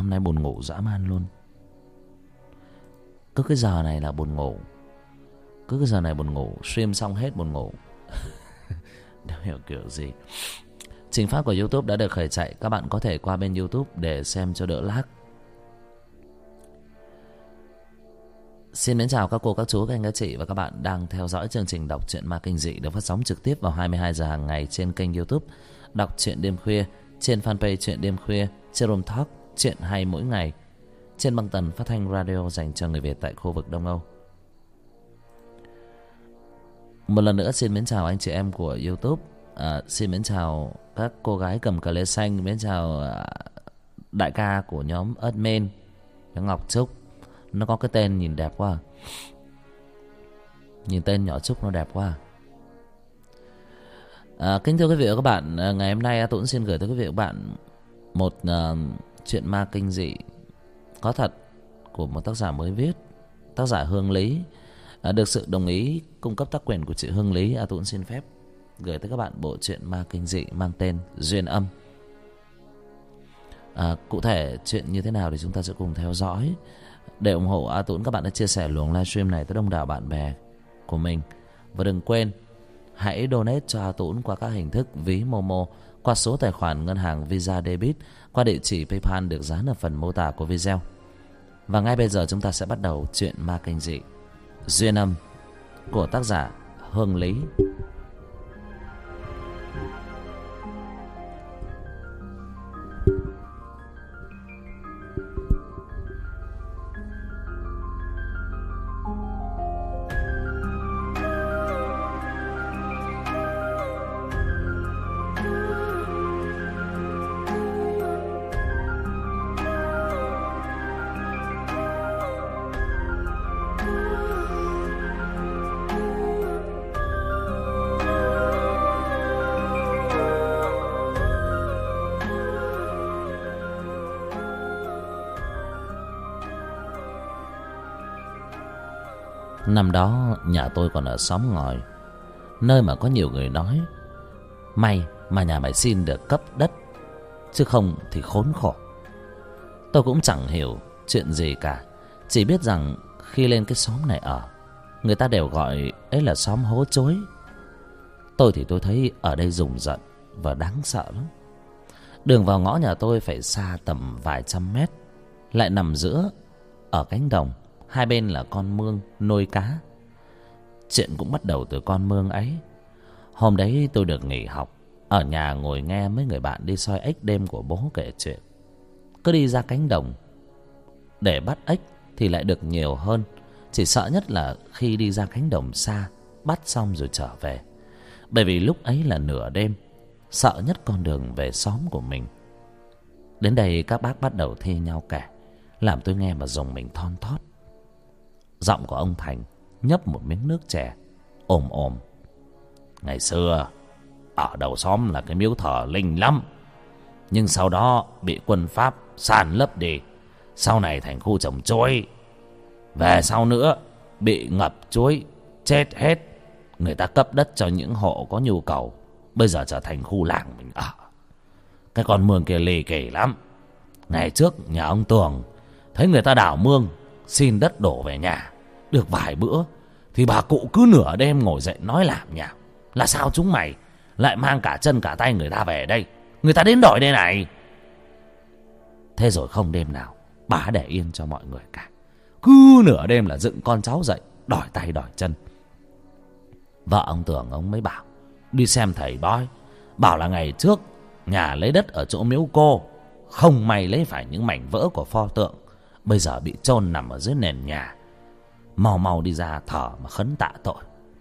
hôm nay buồn ngủ dã man luôn. Cứ cái giờ này là buồn ngủ. Cứ cái giờ này buồn ngủ. Stream xong hết buồn ngủ. Đâu hiểu kiểu gì. Trình phát của YouTube đã được khởi chạy. Các bạn có thể qua bên YouTube để xem cho đỡ lag. Xin mến chào các cô, các chú, các anh, các chị và các bạn đang theo dõi chương trình Đọc truyện ma kinh dị được phát sóng trực tiếp vào 22 giờ hàng ngày trên kênh YouTube Đọc truyện đêm khuya, trên fanpage Truyện đêm khuya, trên Room Talk Truyện hay mỗi ngày, trên băng tần phát thanh radio dành cho người Việt tại khu vực Đông Âu. Một lần nữa xin mến chào anh chị em của YouTube. Xin mến chào các cô gái cầm cờ lê xanh. Mến chào đại ca của nhóm admin Ngọc Trúc. Nó có cái tên nhìn đẹp quá. Nhìn tên nhỏ Trúc nó đẹp quá. Kính thưa quý vị và các bạn, ngày hôm nay tôi cũng xin gửi tới quý vị và các bạn một chuyện ma kinh dị có thật của một tác giả mới viết, tác giả Hương Lý. Được sự đồng ý cung cấp tác quyền của chị Hương Lý, tôi cũng xin phép gửi tới các bạn bộ truyện ma kinh dị mang tên Duyên Âm. Cụ thể chuyện như thế nào thì chúng ta sẽ cùng theo dõi. Để ủng hộ A Tũng, các bạn đã chia sẻ luồng livestream này tới đông đảo bạn bè của mình. Và đừng quên hãy donate cho A Tũng qua các hình thức ví Momo, qua số tài khoản ngân hàng Visa Debit, qua địa chỉ PayPal được dán ở phần mô tả của video. Và ngay bây giờ chúng ta sẽ bắt đầu chuyện ma kinh dị Duyên Âm của tác giả Hương Lý. Năm đó nhà tôi còn ở xóm ngòi, nơi mà có nhiều người nói may mà nhà mày xin được cấp đất, chứ không thì khốn khổ. Tôi cũng chẳng hiểu chuyện gì cả, chỉ biết rằng khi lên cái xóm này ở, người ta đều gọi ấy là xóm hố chối. Tôi thì tôi thấy ở đây rùng rợn và đáng sợ lắm. Đường vào ngõ nhà tôi phải xa tầm vài trăm mét, lại nằm giữa ở cánh đồng. Hai bên là con mương nuôi cá. Chuyện cũng bắt đầu từ con mương ấy. Hôm đấy tôi được nghỉ học, ở nhà ngồi nghe mấy người bạn đi soi ếch đêm của bố kể chuyện. Cứ đi ra cánh đồng để bắt ếch thì lại được nhiều hơn. Chỉ sợ nhất là khi đi ra cánh đồng xa, bắt xong rồi trở về. Bởi vì lúc ấy là nửa đêm, sợ nhất con đường về xóm của mình. Đến đây các bác bắt đầu thi nhau kể, làm tôi nghe mà rùng mình thon thót. Giọng của ông Thành nhấp một miếng nước chè, ồm ồm: ngày xưa ở đầu xóm là cái miếu thờ linh lắm, nhưng sau đó bị quân Pháp san lấp đi. Sau này thành khu trồng chuối. Về sau nữa bị ngập chuối chết hết. Người ta cấp đất cho những hộ có nhu cầu, bây giờ trở thành khu làng mình ở. Cái con mương kia lì kỳ lắm. Ngày trước nhà ông Tường thấy người ta đào mương xin đất đổ về nhà, được vài bữa thì bà cụ cứ nửa đêm ngồi dậy nói làm nhảm là sao chúng mày lại mang cả chân cả tay người ta về đây, người ta đến đòi đây này. Thế rồi không đêm nào bà để yên cho mọi người cả, cứ nửa đêm là dựng con cháu dậy đòi tay đòi chân. Vợ ông Tường ông mới bảo đi xem thầy bói, bảo là ngày trước nhà lấy đất ở chỗ miếu cô, không may lấy phải những mảnh vỡ của pho tượng, bây giờ bị chôn nằm ở dưới nền nhà. Mau mau đi ra thở mà khấn tạ tội.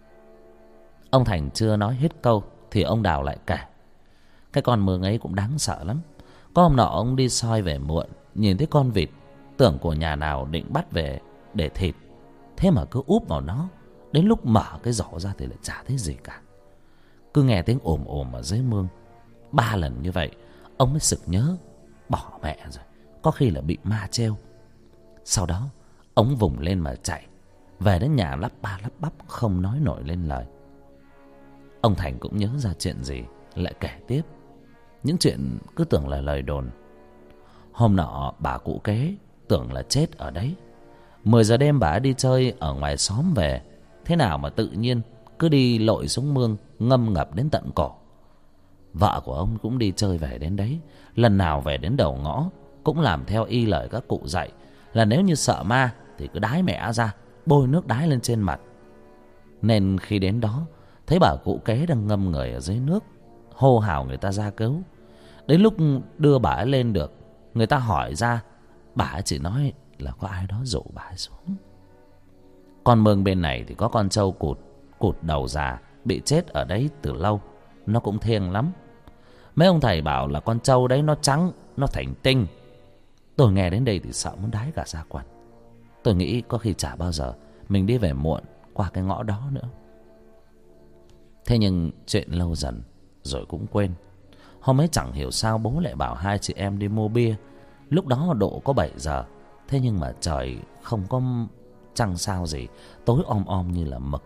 Ông Thành chưa nói hết câu thì ông Đào lại kể. Cái con mương ấy cũng đáng sợ lắm. Có hôm nọ ông đi soi về muộn, nhìn thấy con vịt, tưởng của nhà nào định bắt về để thịt, thế mà cứ úp vào nó. Đến lúc mở cái giỏ ra thì lại chả thấy gì cả, cứ nghe tiếng ồm ồm ở dưới mương. 3 lần như vậy ông mới sực nhớ bỏ mẹ rồi, có khi là bị ma trêu. Sau đó ông vùng lên mà chạy về đến nhà, lắp ba lắp bắp không nói nổi lên lời. Ông Thành cũng nhớ ra chuyện gì lại kể tiếp. Những chuyện cứ tưởng là lời đồn. Hôm nọ bà cụ kế tưởng là chết ở đấy. 10 giờ đêm bà đi chơi ở ngoài xóm về, thế nào mà tự nhiên cứ đi lội xuống mương ngâm ngập đến tận cổ. Vợ của ông cũng đi chơi về đến đấy, lần nào về đến đầu ngõ cũng làm theo y lời các cụ dạy, là nếu như sợ ma thì cứ đái mẹ ra, bôi nước đái lên trên mặt. Nên khi đến đó thấy bà cụ kế đang ngâm người ở dưới nước, hô hào người ta ra cứu. Đến lúc đưa bà ấy lên được, người ta hỏi ra, bà ấy chỉ nói là có ai đó dụ bà ấy xuống. Con mương bên này thì có con trâu cụt đầu già bị chết ở đấy từ lâu, nó cũng thiêng lắm. Mấy ông thầy bảo là con trâu đấy nó trắng, nó thành tinh. Tôi nghe đến đây thì sợ muốn đái cả da quần. Tôi nghĩ có khi chả bao giờ mình đi về muộn qua cái ngõ đó nữa. Thế nhưng chuyện lâu dần rồi cũng quên. Hôm ấy chẳng hiểu sao bố lại bảo hai chị em đi mua bia. Lúc đó độ có 7 giờ. Thế nhưng mà trời không có trăng sao gì, tối om om như là mực.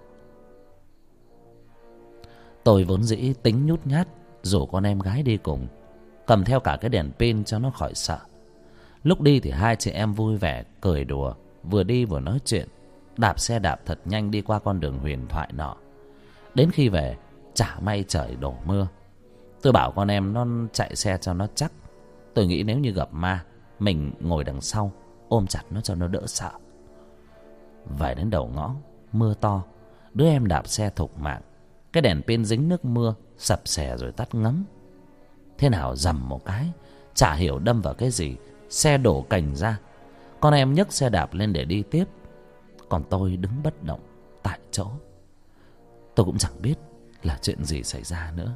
Tôi vốn dĩ tính nhút nhát, rủ con em gái đi cùng, cầm theo cả cái đèn pin cho nó khỏi sợ. Lúc đi thì hai chị em vui vẻ cười đùa, vừa đi vừa nói chuyện, đạp xe đạp thật nhanh đi qua con đường huyền thoại nọ. Đến khi về chả may trời đổ mưa. Tôi bảo con em nó chạy xe cho nó chắc. Tôi nghĩ nếu như gặp ma, mình ngồi đằng sau ôm chặt nó cho nó đỡ sợ. Về đến đầu ngõ, mưa to, đứa em đạp xe thục mạng, cái đèn pin dính nước mưa sập xè rồi tắt ngấm. Thế nào rầm một cái, chả hiểu đâm vào cái gì, xe đổ cành ra. Con em nhấc xe đạp lên để đi tiếp, còn tôi đứng bất động tại chỗ. Tôi cũng chẳng biết là chuyện gì xảy ra nữa.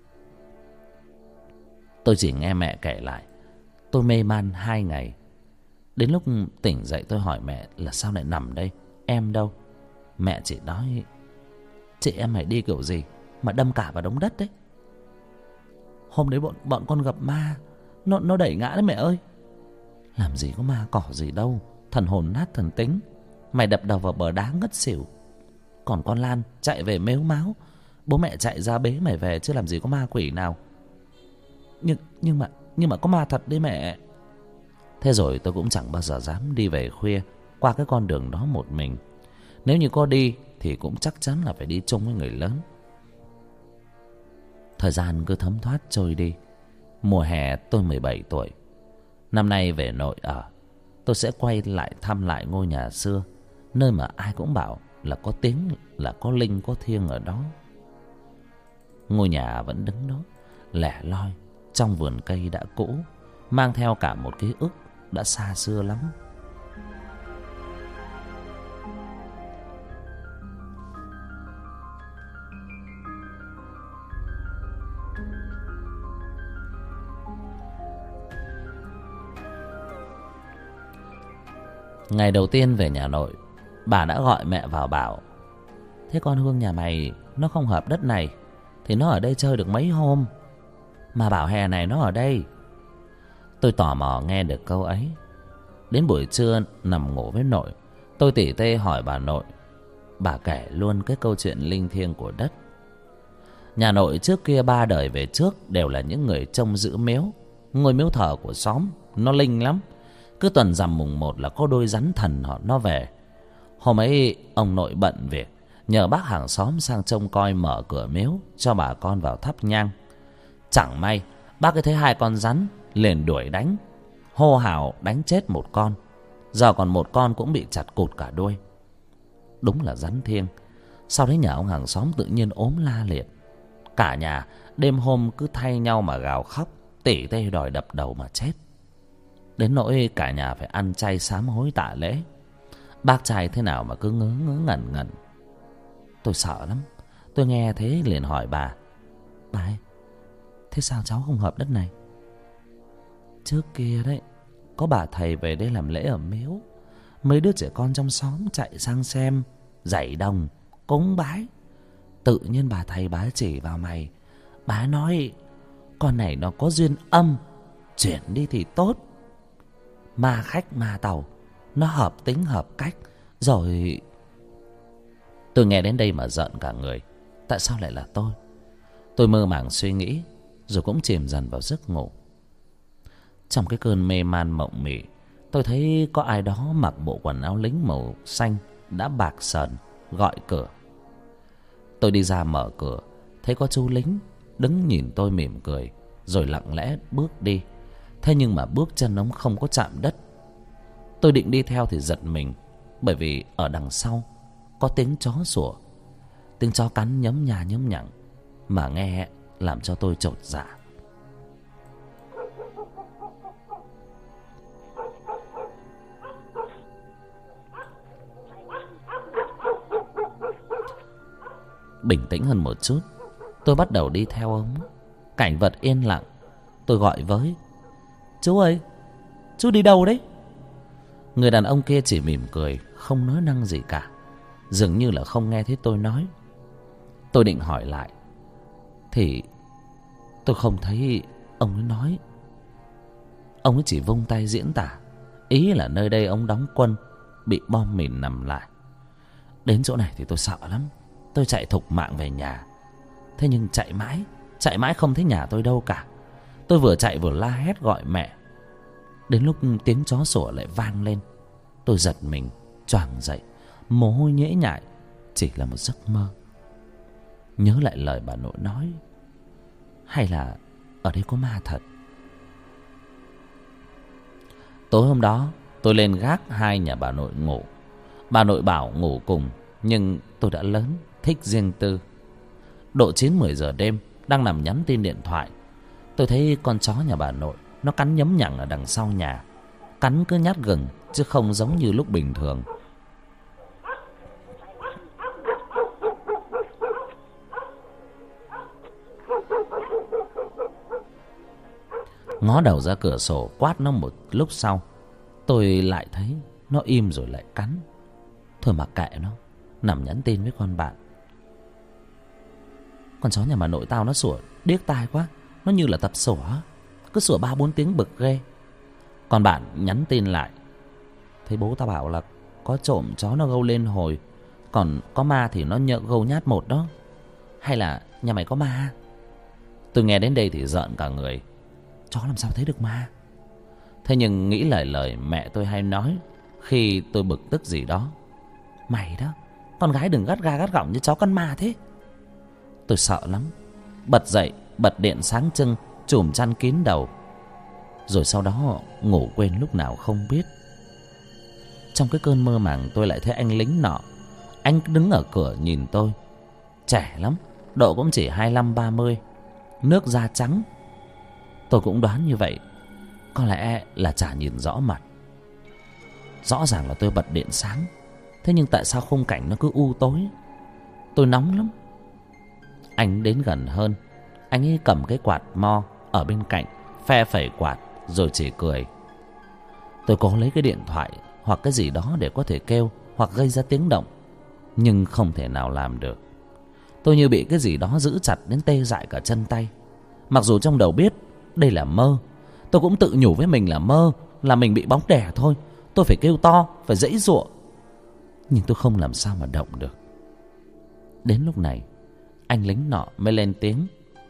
Tôi chỉ nghe mẹ kể lại. Tôi mê man 2 ngày. Đến lúc tỉnh dậy tôi hỏi mẹ là sao lại nằm đây, em đâu. Mẹ chỉ nói, chị em mày đi kiểu gì mà đâm cả vào đống đất đấy. Hôm đấy bọn con gặp ma, nó đẩy ngã đấy mẹ ơi. Làm gì có ma cỏ gì đâu, thần hồn nát thần tính. Mày đập đầu vào bờ đá ngất xỉu. Còn con Lan chạy về mếu máo, bố mẹ chạy ra bế mày về, chứ làm gì có ma quỷ nào. Nhưng mà có ma thật đấy mẹ. Thế rồi tôi cũng chẳng bao giờ dám đi về khuya qua cái con đường đó một mình. Nếu như có đi thì cũng chắc chắn là phải đi chung với người lớn. Thời gian cứ thấm thoát trôi đi. Mùa hè tôi 17 tuổi. Năm nay về nội ở, tôi sẽ quay lại thăm lại ngôi nhà xưa, nơi mà ai cũng bảo là có tiếng, là có linh có thiêng ở đó. Ngôi nhà vẫn đứng đó lẻ loi trong vườn cây đã cũ, mang theo cả một ký ức đã xa xưa lắm. Ngày đầu tiên về nhà nội, bà đã gọi mẹ vào bảo, thế con Hương nhà mày nó không hợp đất này thì nó ở đây chơi được mấy hôm, mà bảo hè này nó ở đây. Tôi tò mò nghe được câu ấy. Đến buổi trưa nằm ngủ với nội, tôi tỉ tê hỏi bà nội. Bà kể luôn cái câu chuyện linh thiêng của đất. Nhà nội trước kia 3 đời về trước đều là những người trông giữ miếu. Ngôi miếu thờ của xóm nó linh lắm. Cứ tuần rằm mùng 1 là có đôi rắn thần nó về. Hôm ấy ông nội bận việc, nhờ bác hàng xóm sang trông coi mở cửa miếu cho bà con vào thắp nhang. Chẳng may bác ấy thấy 2 con rắn, liền đuổi đánh, hô hào đánh chết một con. Giờ còn một con cũng bị chặt cụt cả đuôi. Đúng là rắn thiêng. Sau đấy nhà ông hàng xóm tự nhiên ốm la liệt. Cả nhà đêm hôm cứ thay nhau mà gào khóc, tỉ tê đòi đập đầu mà chết. Đến nỗi cả nhà phải ăn chay sám hối tạ lễ. Bác trai thế nào mà cứ ngớ ngớ ngẩn ngẩn. Tôi sợ lắm. Tôi nghe thế liền hỏi bà ơi, thế sao cháu không hợp đất này? Trước kia đấy, có bà thầy về đây làm lễ ở miếu, mấy đứa trẻ con trong xóm chạy sang xem, dạy đồng, cúng bái. Tự nhiên bà thầy bà chỉ vào mày. Bà nói con này nó có duyên âm, chuyển đi thì tốt. Ma khách ma tàu, nó hợp tính hợp cách. Rồi tôi nghe đến đây mà giận cả người. Tại sao lại là tôi? Tôi mơ màng suy nghĩ, rồi cũng chìm dần vào giấc ngủ. Trong cái cơn mê man mộng mị, tôi thấy có ai đó mặc bộ quần áo lính màu xanh đã bạc sờn gọi cửa. Tôi đi ra mở cửa, thấy có chú lính đứng nhìn tôi mỉm cười, rồi lặng lẽ bước đi. Thế nhưng mà bước chân ông không có chạm đất. Tôi định đi theo thì giật mình, bởi vì ở đằng sau có tiếng chó sủa, tiếng chó cắn nhấm nha nhấm nhặng, mà nghe làm cho tôi chột dạ. Bình tĩnh hơn một chút, tôi bắt đầu đi theo ông. Cảnh vật yên lặng. Tôi gọi với: chú ơi, chú đi đâu đấy? Người đàn ông kia chỉ mỉm cười, không nói năng gì cả, dường như là không nghe thấy tôi nói. Tôi định hỏi lại thì tôi không thấy ông ấy nói. Ông ấy chỉ vung tay diễn tả, ý là nơi đây ông đóng quân, bị bom mìn nằm lại. Đến chỗ này thì tôi sợ lắm. Tôi chạy thục mạng về nhà. Thế nhưng chạy mãi không thấy nhà tôi đâu cả. Tôi vừa chạy vừa la hét gọi mẹ. Đến lúc tiếng chó sủa lại vang lên, tôi giật mình choàng dậy, mồ hôi nhễ nhại. Chỉ là một giấc mơ. Nhớ lại lời bà nội nói, hay là ở đây có ma thật? Tối hôm đó tôi lên gác hai nhà bà nội ngủ. Bà nội bảo ngủ cùng, nhưng tôi đã lớn, thích riêng tư. Độ 9-10 giờ đêm, đang nằm nhắn tin điện thoại, tôi thấy con chó nhà bà nội nó cắn nhấm nhặng ở đằng sau nhà. Cắn cứ nhát gừng, chứ không giống như lúc bình thường. Ngó đầu ra cửa sổ quát nó một lúc sau, tôi lại thấy nó im rồi lại cắn. Thôi mặc kệ nó, nằm nhắn tin với con bạn. Con chó nhà bà nội tao nó sủa điếc tai quá, nó như là tập sủa, cứ sủa 3-4 tiếng bực ghê. Con bạn nhắn tin lại: thấy bố tao bảo là có trộm chó nó gâu lên hồi, còn có ma thì nó gâu nhát một đó. Hay là nhà mày có ma? Tôi nghe đến đây thì rợn cả người. Chó làm sao thấy được ma? Thế nhưng nghĩ lại lời mẹ tôi hay nói khi tôi bực tức gì đó: mày đó, con gái đừng gắt ga gắt gỏng như chó con ma thế. Tôi sợ lắm, bật dậy, bật điện sáng trưng, chùm chăn kín đầu, rồi sau đó ngủ quên lúc nào không biết. Trong cái cơn mơ màng, tôi lại thấy anh lính nọ. Anh đứng ở cửa nhìn tôi. Trẻ lắm, độ cũng chỉ 25-30, nước da trắng. Tôi cũng đoán như vậy, có lẽ là chả nhìn rõ mặt. Rõ ràng là tôi bật điện sáng, thế nhưng tại sao khung cảnh nó cứ u tối? Tôi nóng lắm. Anh đến gần hơn. Anh ấy cầm cái quạt mo ở bên cạnh, phe phẩy quạt rồi chỉ cười. Tôi cố lấy cái điện thoại hoặc cái gì đó để có thể kêu hoặc gây ra tiếng động, nhưng không thể nào làm được. Tôi như bị cái gì đó giữ chặt đến tê dại cả chân tay. Mặc dù trong đầu biết đây là mơ, tôi cũng tự nhủ với mình là mơ, là mình bị bóng đè thôi. Tôi phải kêu to, phải giãy giụa, nhưng tôi không làm sao mà động được. Đến lúc này anh lính nọ mới lên tiếng: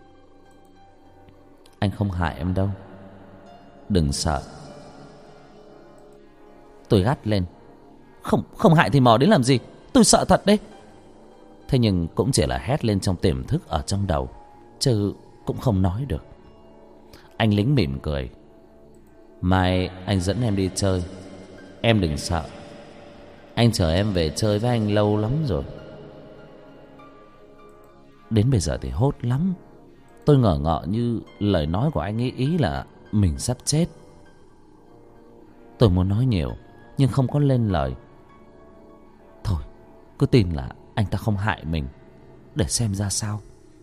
anh không hại em đâu, đừng sợ. Tôi gắt lên: Không hại thì mò đến làm gì, tôi sợ thật đấy. Thế nhưng cũng chỉ là hét lên trong tiềm thức ở trong đầu, chứ cũng không nói được. Anh lính mỉm cười: mai anh dẫn em đi chơi, em đừng sợ. Anh chờ em về chơi với anh lâu lắm rồi. Đến bây giờ thì hốt lắm. Tôi ngờ ngợ như lời nói của anh ấy ý là mình sắp chết. Tôi muốn nói nhiều nhưng không có lên lời. Thôi, cứ tin là anh ta không hại mình, để xem ra sao.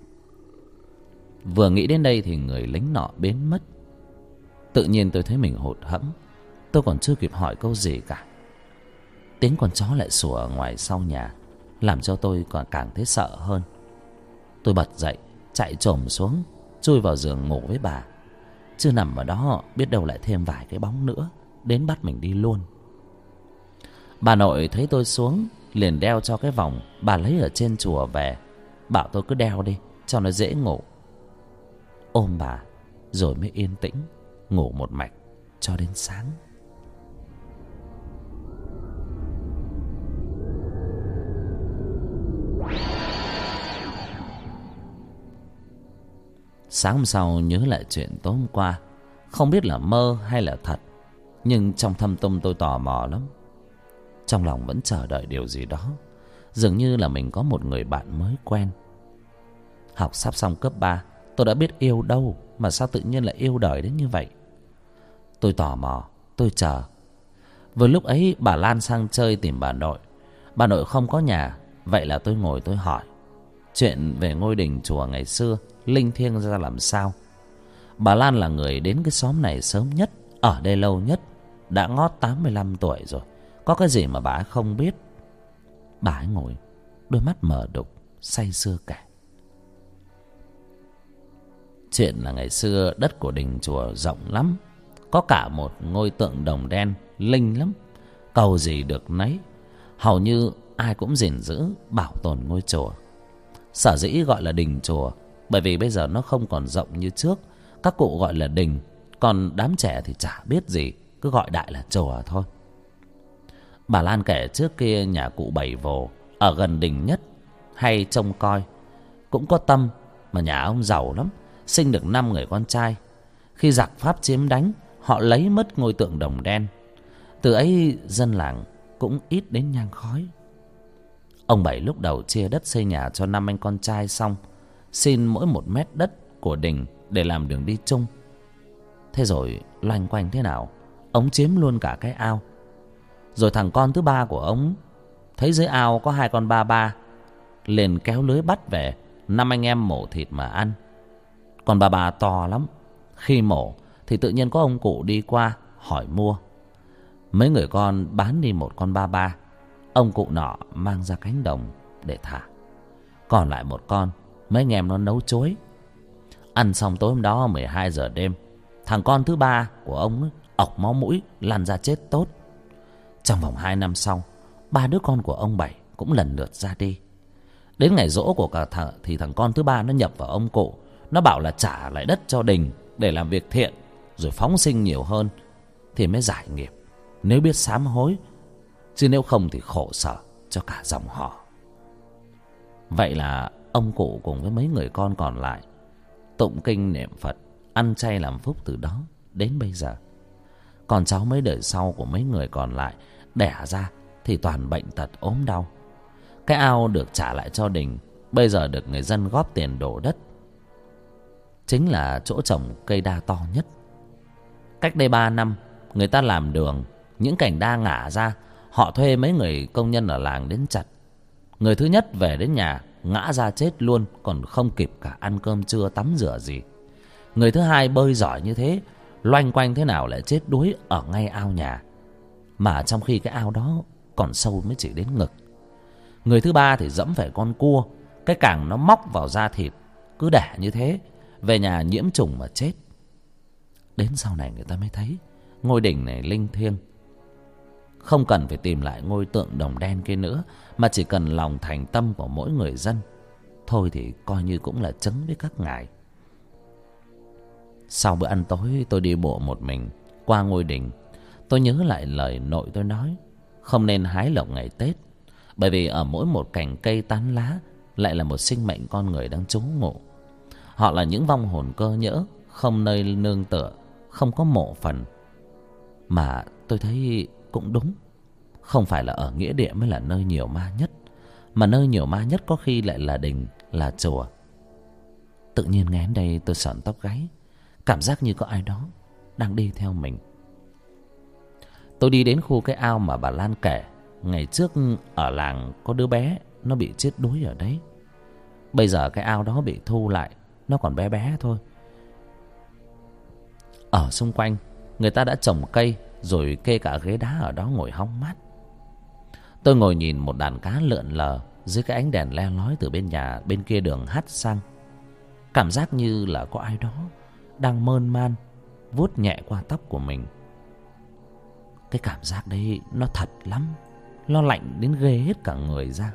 Vừa nghĩ đến đây thì người lính nọ biến mất. Tự nhiên tôi thấy mình hụt hẫng. Tôi còn chưa kịp hỏi câu gì cả, tiếng con chó lại sủa ở ngoài sau nhà, làm cho tôi còn càng thấy sợ hơn. Tôi bật dậy, chạy chồm xuống, chui vào giường ngủ với bà. Chưa nằm ở đó, biết đâu lại thêm vài cái bóng nữa đến bắt mình đi luôn. Bà nội thấy tôi xuống, liền đeo cho cái vòng bà lấy ở trên chùa về, bảo tôi cứ đeo đi cho nó dễ ngủ. Ôm bà rồi mới yên tĩnh ngủ một mạch. cho đến sáng. Sáng hôm sau nhớ lại chuyện tối hôm qua, không biết là mơ hay là thật, nhưng trong thâm tâm tôi tò mò lắm. Trong lòng vẫn chờ đợi điều gì đó, dường như là mình có một người bạn mới quen. Học sắp xong cấp 3, tôi đã biết yêu đâu mà sao tự nhiên lại yêu đời đến như vậy. Tôi tò mò, tôi chờ. Vừa lúc ấy bà Lan sang chơi tìm bà nội. Bà nội không có nhà, vậy là tôi ngồi tôi hỏi chuyện về ngôi đình chùa ngày xưa linh thiêng ra làm sao. Bà Lan là người đến cái xóm này sớm nhất, ở đây lâu nhất, đã ngót 85 tuổi rồi, có cái gì mà bà ấy không biết. Bà ấy ngồi, đôi mắt mở đục, say sưa kể. Chuyện là ngày xưa đất của đình chùa rộng lắm, có cả một ngôi tượng đồng đen linh lắm, cầu gì được nấy. Hầu như ai cũng gìn giữ bảo tồn ngôi chùa. Sở dĩ gọi là đình chùa bởi vì bây giờ nó không còn rộng như trước. Các cụ gọi là đình, còn đám trẻ thì chả biết gì, cứ gọi đại là chùa thôi. Bà Lan kể trước kia nhà cụ Bảy Vồ ở gần đình nhất, hay trông coi, cũng có tâm, mà nhà ông giàu lắm, sinh được 5 người con trai. Khi giặc Pháp chiếm đánh, họ lấy mất ngôi tượng đồng đen. Từ ấy dân làng cũng ít đến nhang khói. Ông Bảy lúc đầu chia đất xây nhà cho 5 anh con trai xong, xin mỗi 1 mét đất của đình để làm đường đi chung. Thế rồi loanh quanh thế nào, ông chiếm luôn cả cái ao. Rồi thằng con thứ 3 của ông thấy dưới ao có 2 con ba ba, liền kéo lưới bắt về, 5 anh em mổ thịt mà ăn. Con ba ba to lắm, khi mổ thì tự nhiên có ông cụ đi qua hỏi mua. Mấy người con bán đi 1 con ba ba, ông cụ nọ mang ra cánh đồng để thả. Còn lại 1 con, mấy anh em nó nấu chuối. Ăn xong tối hôm đó 12 giờ đêm, thằng con thứ 3 của ông ấy, ọc máu mũi lăn ra chết tốt. Trong vòng 2 năm sau, 3 đứa con của ông Bảy cũng lần lượt ra đi. Đến ngày giỗ của cả thì thằng con thứ 3 nó nhập vào ông cụ. Nó bảo là trả lại đất cho đình để làm việc thiện, rồi phóng sinh nhiều hơn thì mới giải nghiệp, nếu biết sám hối, chứ nếu không thì khổ sở cho cả dòng họ. Vậy là ông cụ cùng với mấy người con còn lại tụng kinh niệm Phật, ăn chay làm phúc từ đó đến bây giờ. Còn cháu mấy đời sau của mấy người còn lại đẻ ra thì toàn bệnh tật ốm đau. Cái ao được trả lại cho đình, bây giờ được người dân góp tiền đổ đất, chính là chỗ trồng cây đa to nhất. Cách đây 3 năm, người ta làm đường, những cành đa ngả ra, họ thuê mấy người công nhân ở làng đến chặt. Người thứ nhất về đến nhà ngã ra chết luôn, còn không kịp cả ăn cơm trưa tắm rửa gì. Người thứ hai bơi giỏi như thế, loanh quanh thế nào lại chết đuối ở ngay ao nhà, mà trong khi cái ao đó còn sâu mới chỉ đến ngực. Người thứ ba thì dẫm phải con cua, cái càng nó móc vào da thịt, cứ đẻ như thế, về nhà nhiễm trùng mà chết. Đến sau này người ta mới thấy ngôi đình này linh thiêng, không cần phải tìm lại ngôi tượng đồng đen kia nữa, mà chỉ cần lòng thành tâm của mỗi người dân thôi thì coi như cũng là chứng với các ngài. Sau bữa ăn tối, tôi đi bộ một mình qua ngôi đình. Tôi nhớ lại lời nội tôi nói, không nên hái lộc ngày Tết, bởi vì ở mỗi một cành cây tán lá lại là một sinh mệnh con người đang trú ngụ. Họ là những vong hồn cơ nhỡ, không nơi nương tựa, không có mộ phần. Mà tôi thấy cũng đúng, không phải là ở nghĩa địa mới là nơi nhiều ma nhất, mà nơi nhiều ma nhất có khi lại là đình, là chùa. Tự nhiên nghe đến đây tôi sởn tóc gáy, cảm giác như có ai đó đang đi theo mình. Tôi đi đến khu cái ao mà bà Lan kể ngày trước ở làng có đứa bé nó bị chết đuối ở đấy. Bây giờ cái ao đó bị thu lại, nó còn bé bé thôi. Ở xung quanh người ta đã trồng cây, rồi kê cả ghế đá ở đó ngồi hóng mát. Tôi ngồi nhìn một đàn cá lượn lờ dưới cái ánh đèn le lói từ bên nhà bên kia đường hắt sang. Cảm giác như là có ai đó đang mơn man vuốt nhẹ qua tóc của mình. Cái cảm giác đấy nó thật lắm, nó lạnh đến ghê hết cả người ra.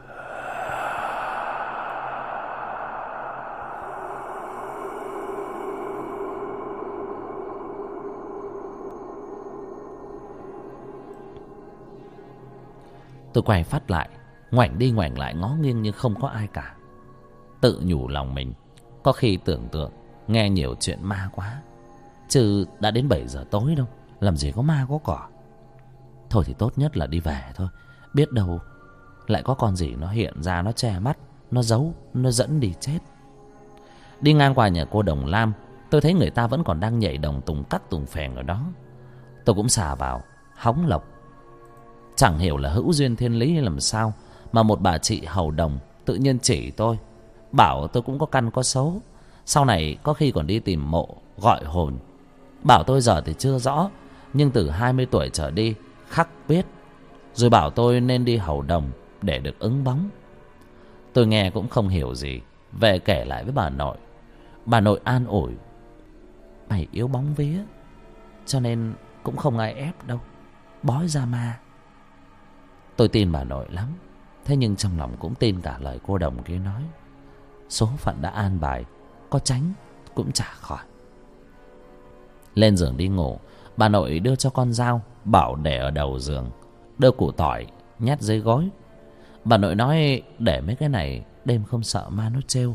Tôi quay phát lại, ngoảnh đi ngoảnh lại ngó nghiêng nhưng không có ai cả. Tự nhủ lòng mình, có khi tưởng tượng nghe nhiều chuyện ma quá, chứ đã đến 7 giờ tối đâu, làm gì có ma có cỏ. Thôi thì tốt nhất là đi về thôi, biết đâu lại có con gì nó hiện ra, nó che mắt, nó giấu, nó dẫn đi chết. Đi ngang qua nhà cô Đồng Lam, tôi thấy người ta vẫn còn đang nhảy đồng tùng cắc tùng phèn ở đó. Tôi cũng xà vào hóng lộc. Chẳng hiểu là hữu duyên thiên lý hay làm sao mà một bà chị hầu đồng tự nhiên chỉ tôi, bảo tôi cũng có căn có số, sau này có khi còn đi tìm mộ gọi hồn. Bảo tôi giờ thì chưa rõ, nhưng từ 20 tuổi trở đi khắc biết. Rồi bảo tôi nên đi hầu đồng để được ứng bóng. Tôi nghe cũng không hiểu gì, về kể lại với bà nội. Bà nội an ủi: mày yếu bóng vía, cho nên cũng không ai ép đâu, bói ra ma. Tôi tin bà nội lắm, thế nhưng trong lòng cũng tin cả lời cô đồng kia nói. Số phận đã an bài, có tránh cũng chả khỏi. Lên giường đi ngủ, bà nội đưa cho con dao, bảo để ở đầu giường, đưa củ tỏi nhét dưới gối. Bà nội nói để mấy cái này đêm không sợ ma nó trêu.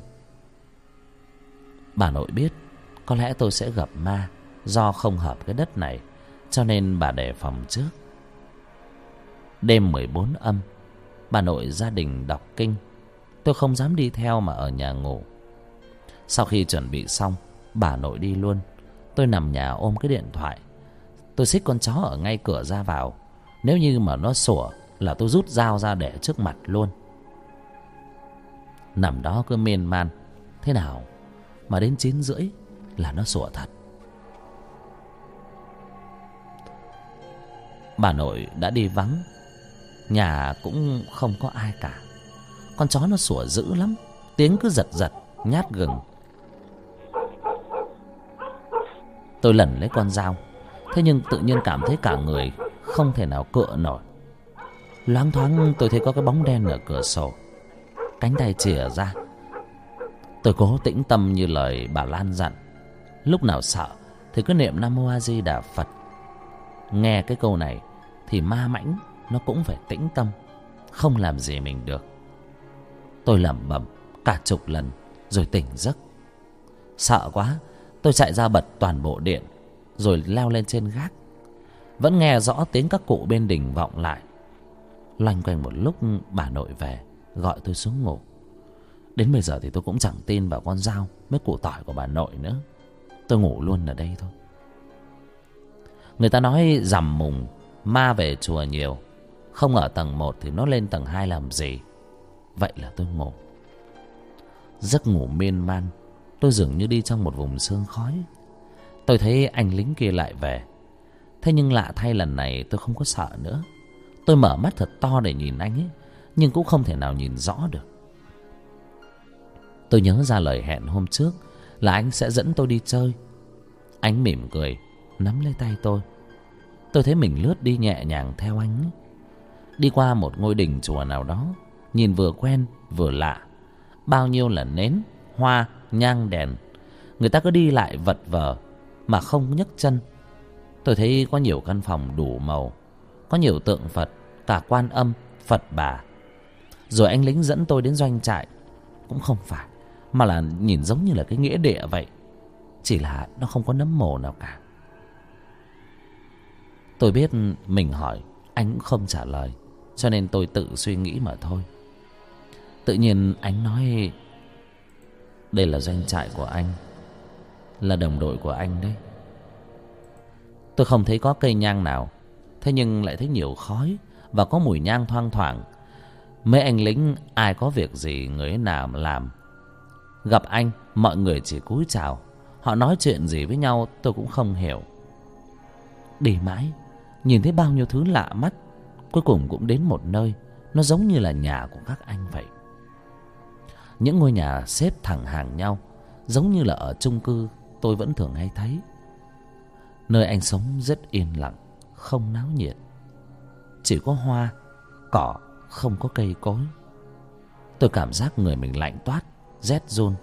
Bà nội biết có lẽ tôi sẽ gặp ma do không hợp cái đất này, cho nên bà đề phòng trước. Đêm 14 âm, bà nội gia đình đọc kinh. Tôi không dám đi theo mà ở nhà ngủ. Sau khi chuẩn bị xong, bà nội đi luôn. Tôi nằm nhà ôm cái điện thoại. Tôi xích con chó ở ngay cửa ra vào. Nếu như mà nó sủa là tôi rút dao ra để trước mặt luôn. Nằm đó cứ miên man. Thế nào mà đến 9:30 là nó sủa thật. Bà nội đã đi vắng, nhà cũng không có ai cả. Con chó nó sủa dữ lắm, tiếng cứ giật giật, nhát gừng. Tôi lần lấy con dao, thế nhưng tự nhiên cảm thấy cả người không thể nào cựa nổi. Loáng thoáng tôi thấy có cái bóng đen ở cửa sổ, cánh tay chìa ra. Tôi cố tĩnh tâm như lời bà Lan dặn, lúc nào sợ thì cứ niệm Nam Mô A Di Đà Phật. Nghe cái câu này thì ma mãnh nó cũng phải tĩnh tâm, không làm gì mình được. Tôi lẩm bẩm cả chục lần rồi tỉnh giấc. Sợ quá, tôi chạy ra bật toàn bộ điện rồi leo lên trên gác. Vẫn nghe rõ tiếng các cụ bên đình vọng lại. Loanh quanh một lúc bà nội về gọi tôi xuống ngủ. Đến bây giờ thì tôi cũng chẳng tin vào con dao mấy củ tỏi của bà nội nữa. Tôi ngủ luôn ở đây thôi. Người ta nói rằm mùng ma về chùa nhiều, không ở tầng 1 thì nó lên tầng 2 làm gì. Vậy là tôi ngủ. Giấc ngủ miên man, tôi dường như đi trong một vùng sương khói. Tôi thấy anh lính kia lại về. Thế nhưng lạ thay lần này tôi không có sợ nữa. Tôi mở mắt thật to để nhìn anh ấy, nhưng cũng không thể nào nhìn rõ được. Tôi nhớ ra lời hẹn hôm trước là anh sẽ dẫn tôi đi chơi. Anh mỉm cười, nắm lấy tay tôi. Tôi thấy mình lướt đi nhẹ nhàng theo anh ấy. Đi qua một ngôi đình chùa nào đó, nhìn vừa quen vừa lạ. Bao nhiêu là nến, hoa, nhang đèn. Người ta cứ đi lại vật vờ mà không nhấc chân. Tôi thấy có nhiều căn phòng đủ màu, có nhiều tượng Phật, cả Quan Âm, Phật Bà. Rồi anh lính dẫn tôi đến doanh trại. Cũng không phải, mà là nhìn giống như là cái nghĩa địa vậy, chỉ là nó không có nấm mồ nào cả. Tôi biết mình hỏi anh cũng không trả lời, cho nên tôi tự suy nghĩ mà thôi. Tự nhiên anh nói đây là doanh trại của anh, là đồng đội của anh đấy. Tôi không thấy có cây nhang nào, thế nhưng lại thấy nhiều khói và có mùi nhang thoang thoảng. Mấy anh lính ai có việc gì người ấy nào làm. Gặp anh mọi người chỉ cúi chào. Họ nói chuyện gì với nhau tôi cũng không hiểu. Đi mãi nhìn thấy bao nhiêu thứ lạ mắt, cuối cùng cũng đến một nơi nó giống như là nhà của các anh vậy. Những ngôi nhà xếp thẳng hàng nhau, giống như là ở chung cư tôi vẫn thường hay thấy. Nơi anh sống rất yên lặng, không náo nhiệt. Chỉ có hoa, cỏ, không có cây cối. Tôi cảm giác người mình lạnh toát, rét run.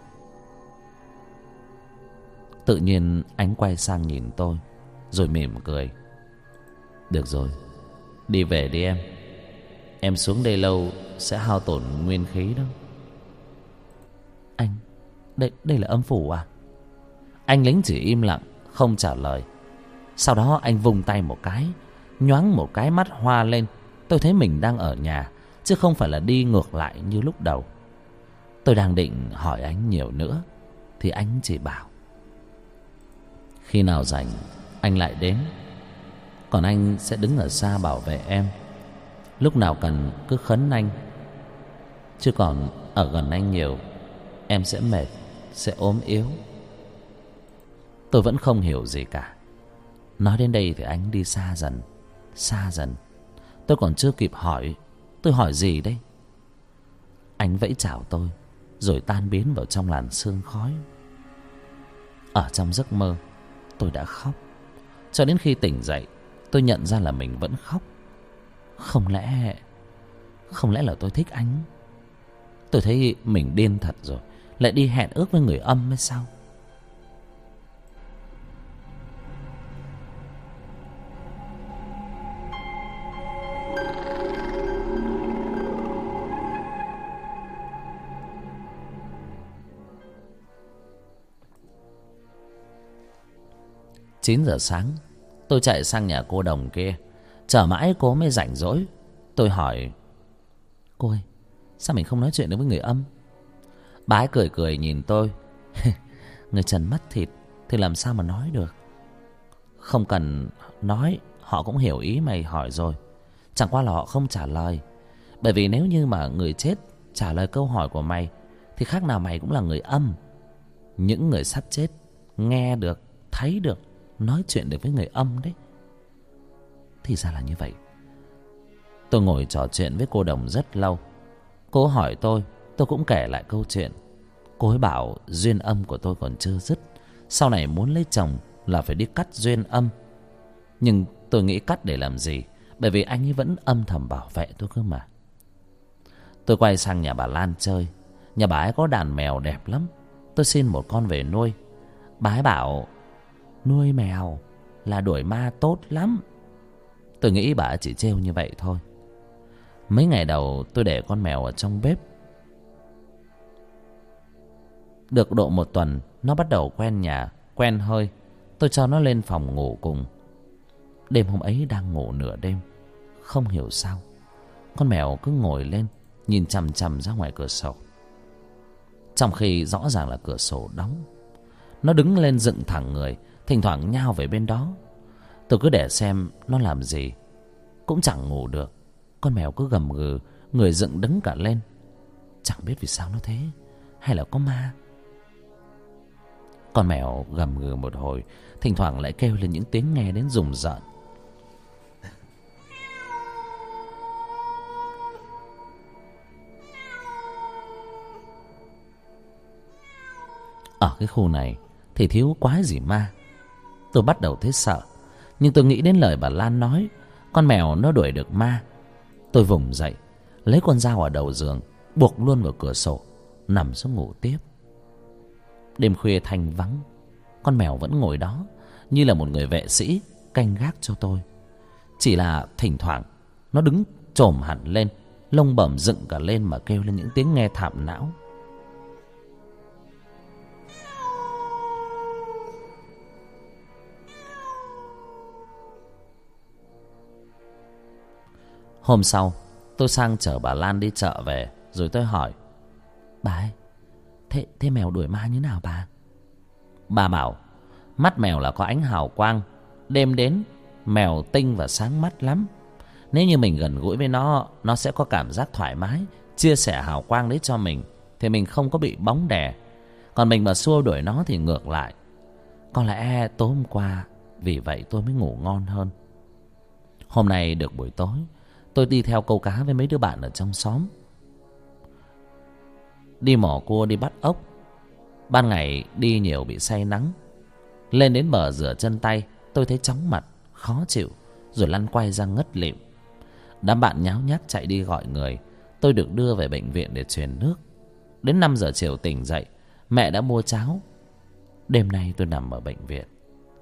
Tự nhiên anh quay sang nhìn tôi, rồi mỉm cười. Được rồi, đi về đi em. em xuống đây lâu sẽ hao tổn nguyên khí đó. Anh, đây là âm phủ à? Anh lính chỉ im lặng không trả lời. Sau đó anh vung tay một cái, nhoáng một cái mắt hoa lên. Tôi thấy mình đang ở nhà, chứ không phải là đi ngược lại như lúc đầu. Tôi đang định hỏi anh nhiều nữa thì anh chỉ bảo khi nào rảnh anh lại đến, còn anh sẽ đứng ở xa bảo vệ em. Lúc nào cần cứ khấn anh, chứ còn ở gần anh nhiều em sẽ mệt, sẽ ốm yếu. Tôi vẫn không hiểu gì cả. Nói đến đây thì anh đi xa dần, xa dần. Tôi còn chưa kịp hỏi tôi hỏi gì đây. Anh vẫy chào tôi rồi tan biến vào trong làn sương khói. Ở trong giấc mơ tôi đã khóc. Cho đến khi tỉnh dậy tôi nhận ra là mình vẫn khóc. Không lẽ là tôi thích anh? Tôi thấy mình điên thật rồi, lại đi hẹn ước với người âm hay sao? Chín giờ sáng tôi chạy sang nhà cô đồng kia, chờ mãi cô mới rảnh rỗi. Tôi hỏi: cô ơi, sao mình không nói chuyện được với người âm? Bà ấy cười cười nhìn tôi. Người trần mắt thịt thì làm sao mà nói được. Không cần nói, họ cũng hiểu ý mày hỏi rồi. Chẳng qua là họ không trả lời. Bởi vì nếu như mà người chết trả lời câu hỏi của mày thì khác nào mày cũng là người âm. Những người sắp chết nghe được, thấy được, nói chuyện được với người âm đấy. Thì ra là như vậy. Tôi ngồi trò chuyện với cô đồng rất lâu. Cô hỏi tôi cũng kể lại câu chuyện. Cô ấy bảo duyên âm của tôi còn chưa dứt, sau này muốn lấy chồng là phải đi cắt duyên âm. Nhưng tôi nghĩ cắt để làm gì, bởi vì anh ấy vẫn âm thầm bảo vệ tôi cơ mà. Tôi quay sang nhà bà Lan chơi. Nhà bà ấy có đàn mèo đẹp lắm. Tôi xin một con về nuôi. Bà ấy bảo nuôi mèo là đuổi ma tốt lắm. Tôi nghĩ bà ấy chỉ trêu như vậy thôi. Mấy ngày đầu tôi để con mèo ở trong bếp. Được độ một tuần, nó bắt đầu quen nhà, quen hơi. Tôi cho nó lên phòng ngủ cùng. Đêm hôm ấy đang ngủ nửa đêm, không hiểu sao con mèo cứ ngồi lên nhìn chằm chằm ra ngoài cửa sổ, trong khi rõ ràng là cửa sổ đóng. Nó đứng lên dựng thẳng người, thỉnh thoảng nhao về bên đó. Tôi cứ để xem nó làm gì, cũng chẳng ngủ được. Con mèo cứ gầm gừ, người dựng đứng cả lên. Chẳng biết vì sao nó thế, hay là có ma. Con mèo gầm gừ một hồi, thỉnh thoảng lại kêu lên những tiếng nghe đến rùng rợn. Ở cái khu này thì thiếu quái gì ma. Tôi bắt đầu thấy sợ. Nhưng tôi nghĩ đến lời bà Lan nói, con mèo nó đuổi được ma. Tôi vùng dậy, lấy con dao ở đầu giường, buộc luôn vào cửa sổ, nằm xuống ngủ tiếp. Đêm khuya thanh vắng, con mèo vẫn ngồi đó như là một người vệ sĩ canh gác cho tôi. Chỉ là thỉnh thoảng nó đứng chồm hẳn lên, lông bẩm dựng cả lên mà kêu lên những tiếng nghe thảm não. Hôm sau tôi sang chở bà Lan đi chợ về. Rồi tôi hỏi: bà ơi, thế mèo đuổi ma như nào bà? Bà bảo mắt mèo là có ánh hào quang. Đêm đến mèo tinh và sáng mắt lắm. Nếu như mình gần gũi với nó sẽ có cảm giác thoải mái, chia sẻ hào quang đấy cho mình, thì mình không có bị bóng đè. Còn mình mà xua đuổi nó thì ngược lại. Có lẽ tối hôm qua vì vậy tôi mới ngủ ngon hơn. Hôm nay được buổi tối, tôi đi theo câu cá với mấy đứa bạn ở trong xóm. Đi mò cua, đi bắt ốc. Ban ngày đi nhiều bị say nắng. Lên đến bờ rửa chân tay, tôi thấy chóng mặt, khó chịu, rồi lăn quay ra ngất lịm. Đám bạn nháo nhác chạy đi gọi người. Tôi được đưa về bệnh viện để truyền nước. Đến 5 giờ chiều tỉnh dậy, mẹ đã mua cháo. Đêm nay tôi nằm ở bệnh viện.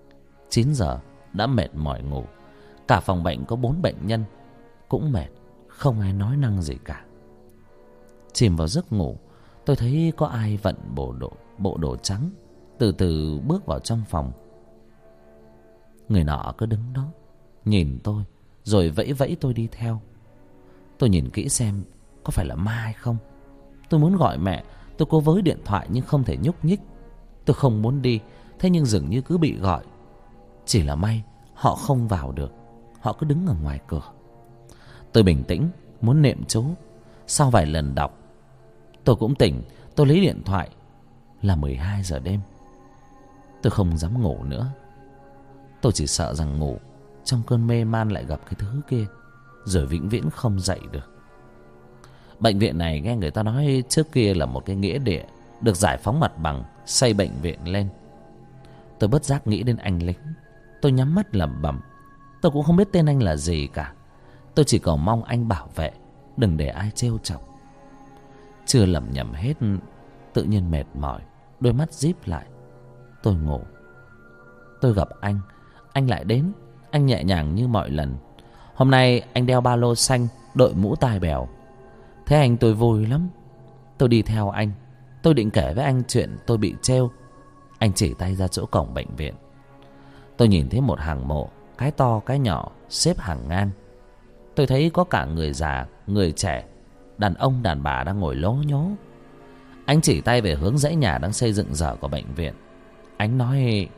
9 giờ đã mệt mỏi ngủ. Cả phòng bệnh có 4 bệnh nhân, cũng mệt, không ai nói năng gì cả. Chìm vào giấc ngủ, tôi thấy có ai vận bộ đồ trắng từ từ bước vào trong phòng. Người nọ cứ đứng đó nhìn tôi, rồi vẫy vẫy tôi đi theo. Tôi nhìn kỹ xem có phải là ma hay không. Tôi muốn gọi mẹ, tôi cố với điện thoại nhưng không thể nhúc nhích. Tôi không muốn đi, thế nhưng dường như cứ bị gọi. Chỉ là may họ không vào được, họ cứ đứng ở ngoài cửa. Tôi bình tĩnh muốn niệm chú. Sau vài lần đọc, tôi cũng tỉnh. Tôi lấy điện thoại. Là 12 giờ đêm. Tôi không dám ngủ nữa. Tôi chỉ sợ rằng ngủ trong cơn mê man lại gặp cái thứ kia, rồi vĩnh viễn không dậy được. Bệnh viện này nghe người ta nói trước kia là một cái nghĩa địa, được giải phóng mặt bằng xây bệnh viện lên. Tôi bất giác nghĩ đến anh lính. Tôi nhắm mắt lẩm bẩm. Tôi cũng không biết tên anh là gì cả. Tôi chỉ cầu mong anh bảo vệ, đừng để ai trêu chọc. Chưa lẩm nhẩm hết, tự nhiên mệt mỏi, đôi mắt díp lại. Tôi ngủ. Tôi gặp anh lại đến. Anh nhẹ nhàng như mọi lần. Hôm nay anh đeo ba lô xanh, đội mũ tai bèo. Thế anh tôi vui lắm. Tôi đi theo anh. Tôi định kể với anh chuyện tôi bị trêu. Anh chỉ tay ra chỗ cổng bệnh viện. Tôi nhìn thấy một hàng mộ, cái to cái nhỏ xếp hàng ngang. Tôi thấy có cả người già, người trẻ, đàn ông đàn bà đang ngồi lố nhố. Anh chỉ tay về hướng dãy nhà đang xây dựng dở của bệnh viện. Anh nói: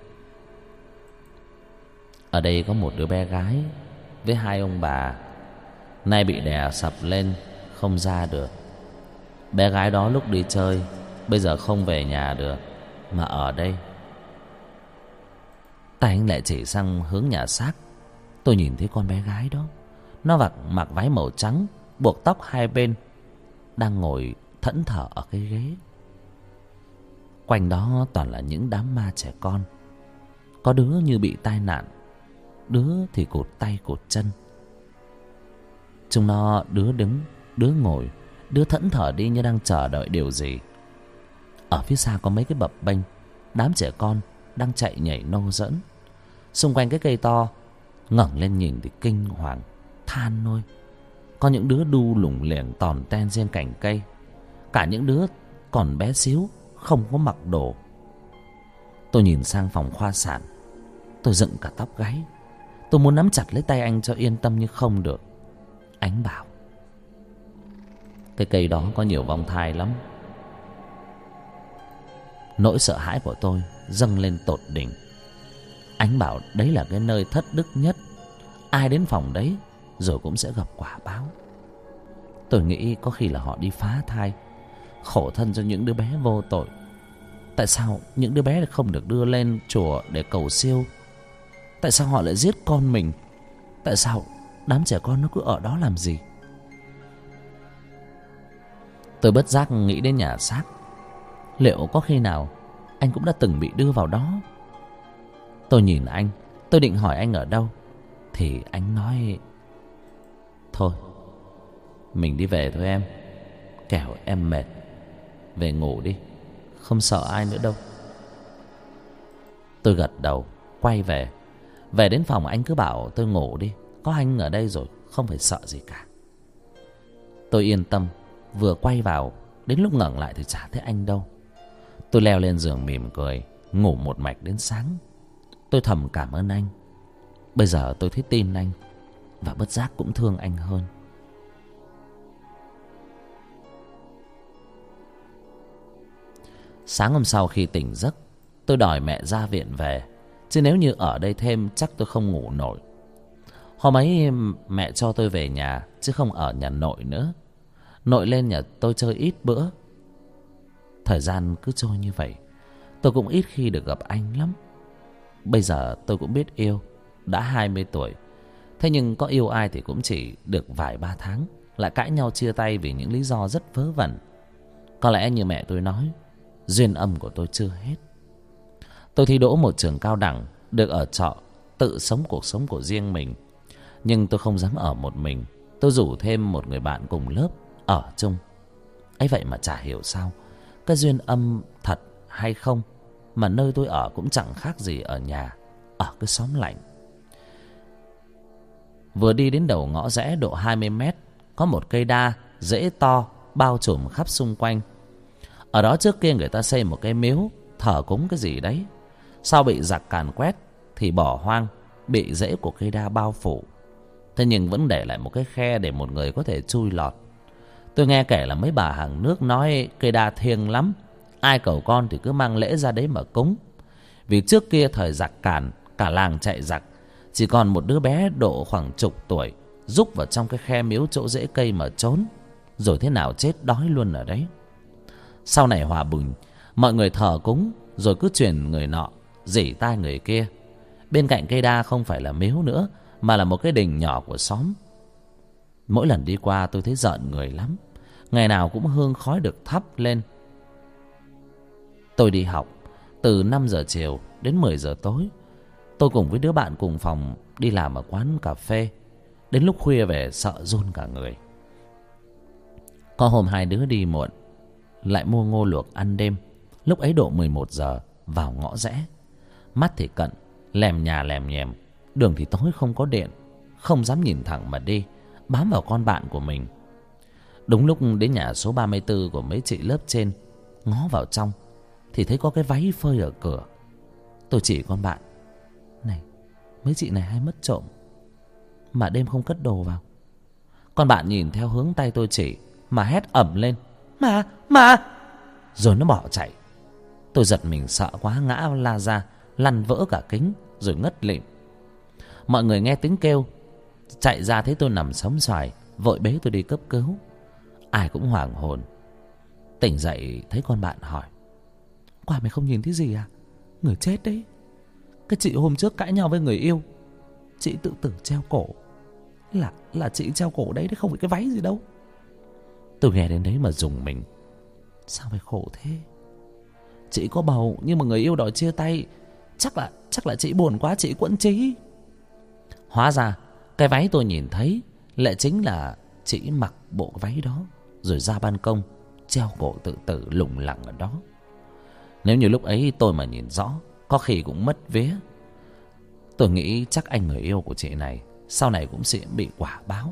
ở đây có một đứa bé gái với hai ông bà, nay bị đè sập lên không ra được. Bé gái đó lúc đi chơi, bây giờ không về nhà được, mà ở đây. Tay anh lại chỉ sang hướng nhà xác. Tôi nhìn thấy con bé gái đó. Nó mặc váy màu trắng, buộc tóc hai bên, đang ngồi thẫn thờ ở cái ghế. Quanh đó toàn là những đám ma trẻ con. Có đứa như bị tai nạn, đứa thì cụt tay cụt chân. Chúng nó đứa đứng, đứa ngồi, đứa thẫn thờ đi như đang chờ đợi điều gì. Ở phía xa có mấy cái bập bênh, đám trẻ con đang chạy nhảy nô giỡn. Xung quanh cái cây to, ngẩng lên nhìn thì kinh hoàng, than nôi. Có những đứa đu lủng lẻng tòn ten trên cành cây. Cả những đứa còn bé xíu, không có mặc đồ. Tôi nhìn sang phòng khoa sản. Tôi dựng cả tóc gáy. Tôi muốn nắm chặt lấy tay anh cho yên tâm nhưng không được. Anh bảo: cái cây đó có nhiều vong thai lắm. Nỗi sợ hãi của tôi dâng lên tột đỉnh. Anh bảo đấy là cái nơi thất đức nhất. Ai đến phòng đấy rồi cũng sẽ gặp quả báo. Tôi nghĩ có khi là họ đi phá thai. Khổ thân cho những đứa bé vô tội. Tại sao những đứa bé không được đưa lên chùa để cầu siêu? Tại sao họ lại giết con mình? Tại sao đám trẻ con nó cứ ở đó làm gì? Tôi bất giác nghĩ đến nhà xác. Liệu có khi nào anh cũng đã từng bị đưa vào đó? Tôi nhìn anh. Tôi định hỏi anh ở đâu, thì anh nói: thôi, mình đi về thôi em. Kẻo em mệt. Về ngủ đi, không sợ ai nữa đâu. Tôi gật đầu, quay về. Về đến phòng anh cứ bảo tôi ngủ đi. Có anh ở đây rồi, không phải sợ gì cả. Tôi yên tâm. Vừa quay vào, đến lúc ngẩng lại thì chả thấy anh đâu. Tôi leo lên giường mỉm cười, ngủ một mạch đến sáng. Tôi thầm cảm ơn anh. Bây giờ tôi thấy tin anh, và bất giác cũng thương anh hơn. Sáng hôm sau khi tỉnh giấc, tôi đòi mẹ ra viện về. Chứ nếu như ở đây thêm chắc tôi không ngủ nổi. Hôm ấy mẹ cho tôi về nhà, chứ không ở nhà nội nữa. Nội lên nhà tôi chơi ít bữa. Thời gian cứ trôi như vậy. Tôi cũng ít khi được gặp anh lắm. Bây giờ tôi cũng biết yêu. Đã 20 tuổi. Thế nhưng có yêu ai thì cũng chỉ được vài ba tháng, lại cãi nhau chia tay vì những lý do rất vớ vẩn. Có lẽ như mẹ tôi nói, duyên âm của tôi chưa hết. Tôi thi đỗ một trường cao đẳng, được ở trọ, tự sống cuộc sống của riêng mình. Nhưng tôi không dám ở một mình. Tôi rủ thêm một người bạn cùng lớp ở chung. Ấy vậy mà chả hiểu sao, cái duyên âm thật hay không mà nơi tôi ở cũng chẳng khác gì ở nhà, ở cái xóm lạnh. Vừa đi đến đầu ngõ rẽ độ 20 mét, có một cây đa rễ to bao trùm khắp xung quanh. Ở đó trước kia người ta xây một cái miếu thờ cúng cái gì đấy, sau bị giặc càn quét thì bỏ hoang, bị rễ của cây đa bao phủ. Thế nhưng vẫn để lại một cái khe để một người có thể chui lọt. Tôi nghe kể là mấy bà hàng nước nói cây đa thiêng lắm, ai cầu con thì cứ mang lễ ra đấy mà cúng. Vì trước kia thời giặc càn, cả làng chạy giặc, chỉ còn một đứa bé độ khoảng chục tuổi rúc vào trong cái khe miếu chỗ rễ cây mà trốn, rồi thế nào chết đói luôn ở đấy. Sau này hòa bình, mọi người thờ cúng rồi cứ truyền người nọ rỉ tai người kia. Bên cạnh cây đa không phải là miếu nữa, mà là một cái đình nhỏ của xóm. Mỗi lần đi qua tôi thấy rợn người lắm, ngày nào cũng hương khói được thắp lên. Tôi đi học từ 5 giờ chiều đến 10 giờ tối. Tôi cùng với đứa bạn cùng phòng đi làm ở quán cà phê. Đến lúc khuya về sợ run cả người. Có hôm hai đứa đi muộn, lại mua ngô luộc ăn đêm. Lúc ấy độ 11 giờ vào ngõ rẽ. Mắt thì cận, lèm nhà lèm nhèm. Đường thì tối không có điện, không dám nhìn thẳng mà đi, bám vào con bạn của mình. Đúng lúc đến nhà số 34 của mấy chị lớp trên, ngó vào trong thì thấy có cái váy phơi ở cửa. Tôi chỉ con bạn: này, mấy chị này hay mất trộm mà đêm không cất đồ vào. Con bạn nhìn theo hướng tay tôi chỉ mà hét ầm lên: Mà Rồi nó bỏ chạy. Tôi giật mình sợ quá, ngã la ra, lăn vỡ cả kính rồi ngất lịm. Mọi người nghe tiếng kêu chạy ra thấy tôi nằm sóng xoài, vội bế tôi đi cấp cứu. Ai cũng hoảng hồn. Tỉnh dậy thấy con bạn hỏi: Quả mày không nhìn thấy gì à? Người chết đấy. Cái chị hôm trước cãi nhau với người yêu, chị tự tử treo cổ. Là chị treo cổ đấy, không phải cái váy gì đâu. Tôi nghe đến đấy mà rùng mình. Sao phải khổ thế? Chị có bầu nhưng mà người yêu đòi chia tay. Chắc là chị buồn quá, chị quẫn trí. Hóa ra cái váy tôi nhìn thấy lại chính là chị mặc bộ váy đó, rồi ra ban công treo cổ tự tử lủng lẳng ở đó. Nếu như lúc ấy tôi mà nhìn rõ, có khi cũng mất vía. Tôi nghĩ chắc anh người yêu của chị này sau này cũng sẽ bị quả báo.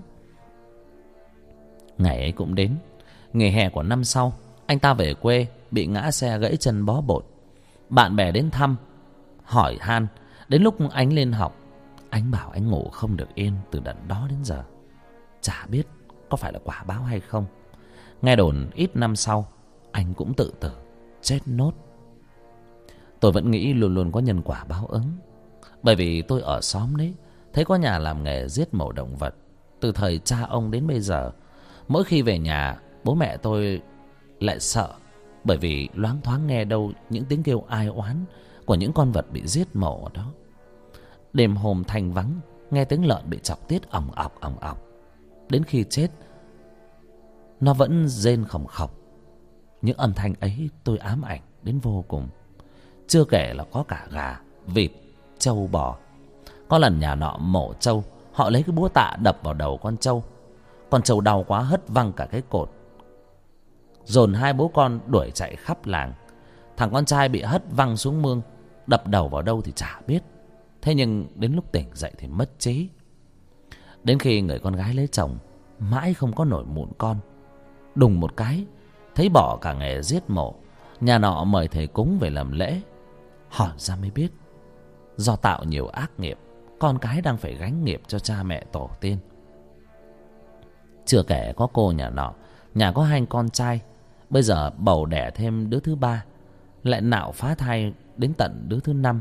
Ngày ấy cũng đến. Nghỉ hè của năm sau, anh ta về quê bị ngã xe gãy chân bó bột. Bạn bè đến thăm hỏi han. Đến lúc anh lên học, anh bảo anh ngủ không được yên từ đợt đó đến giờ. Chả biết có phải là quả báo hay không. Nghe đồn ít năm sau anh cũng tự tử, chết nốt. Tôi vẫn nghĩ luôn luôn có nhân quả báo ứng. Bởi vì tôi ở xóm đấy, thấy có nhà làm nghề giết mổ động vật từ thời cha ông đến bây giờ. Mỗi khi về nhà, bố mẹ tôi lại sợ, bởi vì loáng thoáng nghe đâu những tiếng kêu ai oán của những con vật bị giết mổ ở đó. Đêm hôm thanh vắng, nghe tiếng lợn bị chọc tiết ỏng ọc. Đến khi chết, nó vẫn rên khòng khọc. Những âm thanh ấy tôi ám ảnh đến vô cùng. Chưa kể là có cả gà, vịt, trâu bò. Có lần nhà nọ mổ trâu, họ lấy cái búa tạ đập vào đầu con trâu. Con trâu đau quá hất văng cả cái cột, dồn hai bố con đuổi chạy khắp làng. Thằng con trai bị hất văng xuống mương, đập đầu vào đâu thì chả biết. Thế nhưng đến lúc tỉnh dậy thì mất trí. Đến khi người con gái lấy chồng, mãi không có nổi mụn con. Đùng một cái, thấy bỏ cả nghề giết mổ. Nhà nọ mời thầy cúng về làm lễ. Hỏi ra mới biết, do tạo nhiều ác nghiệp, con cái đang phải gánh nghiệp cho cha mẹ tổ tiên. Chưa kể có cô nhà nọ, nhà có hai con trai, bây giờ bầu đẻ thêm đứa thứ ba, lại nạo phá thai đến tận đứa thứ 5.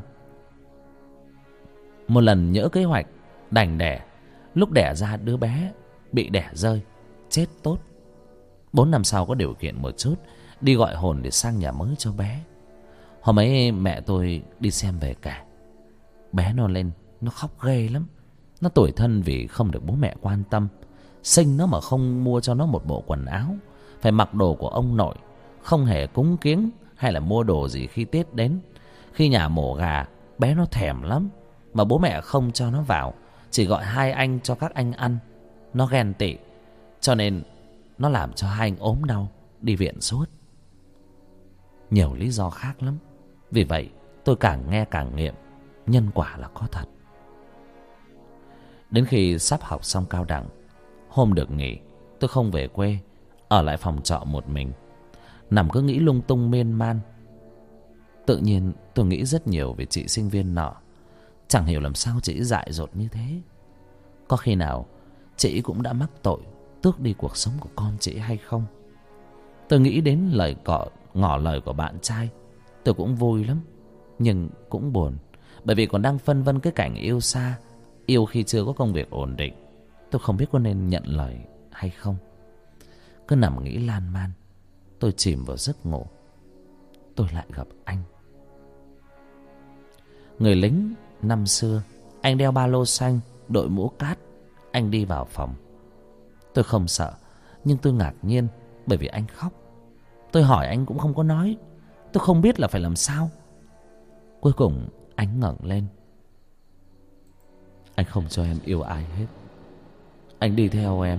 Một lần nhỡ kế hoạch đành đẻ, lúc đẻ ra đứa bé bị đẻ rơi, chết tốt. 4 năm sau có điều kiện một chút, đi gọi hồn để sang nhà mới cho bé. Hôm ấy mẹ tôi đi xem về kể, bé nó lên, nó khóc ghê lắm. Nó tủi thân vì không được bố mẹ quan tâm. Sinh nó mà không mua cho nó một bộ quần áo, phải mặc đồ của ông nội, không hề cúng kiếng hay là mua đồ gì khi Tết đến. Khi nhà mổ gà, bé nó thèm lắm, mà bố mẹ không cho nó vào, chỉ gọi hai anh cho các anh ăn. Nó ghen tị, cho nên nó làm cho hai anh ốm đau, đi viện suốt. Nhiều lý do khác lắm. Vì vậy tôi càng nghe càng nghiệm, nhân quả là có thật. Đến khi sắp học xong cao đẳng, hôm được nghỉ, tôi không về quê, ở lại phòng trọ một mình, nằm cứ nghĩ lung tung miên man. Tự nhiên tôi nghĩ rất nhiều về chị sinh viên nọ. Chẳng hiểu làm sao chị dại dột như thế. Có khi nào chị cũng đã mắc tội tước đi cuộc sống của con chị hay không? Tôi nghĩ đến ngỏ lời của bạn trai. Tôi cũng vui lắm, nhưng cũng buồn, bởi vì còn đang phân vân cái cảnh yêu xa, yêu khi chưa có công việc ổn định. Tôi không biết có nên nhận lời hay không. Cứ nằm nghĩ lan man, tôi chìm vào giấc ngủ. Tôi lại gặp anh. Người lính năm xưa. Anh đeo ba lô xanh, đội mũ cát. Anh đi vào phòng. Tôi không sợ, nhưng tôi ngạc nhiên bởi vì anh khóc. Tôi hỏi anh cũng không có nói. Tôi không biết là phải làm sao. Cuối cùng anh ngẩng lên. Anh không cho em yêu ai hết. Anh đi theo em.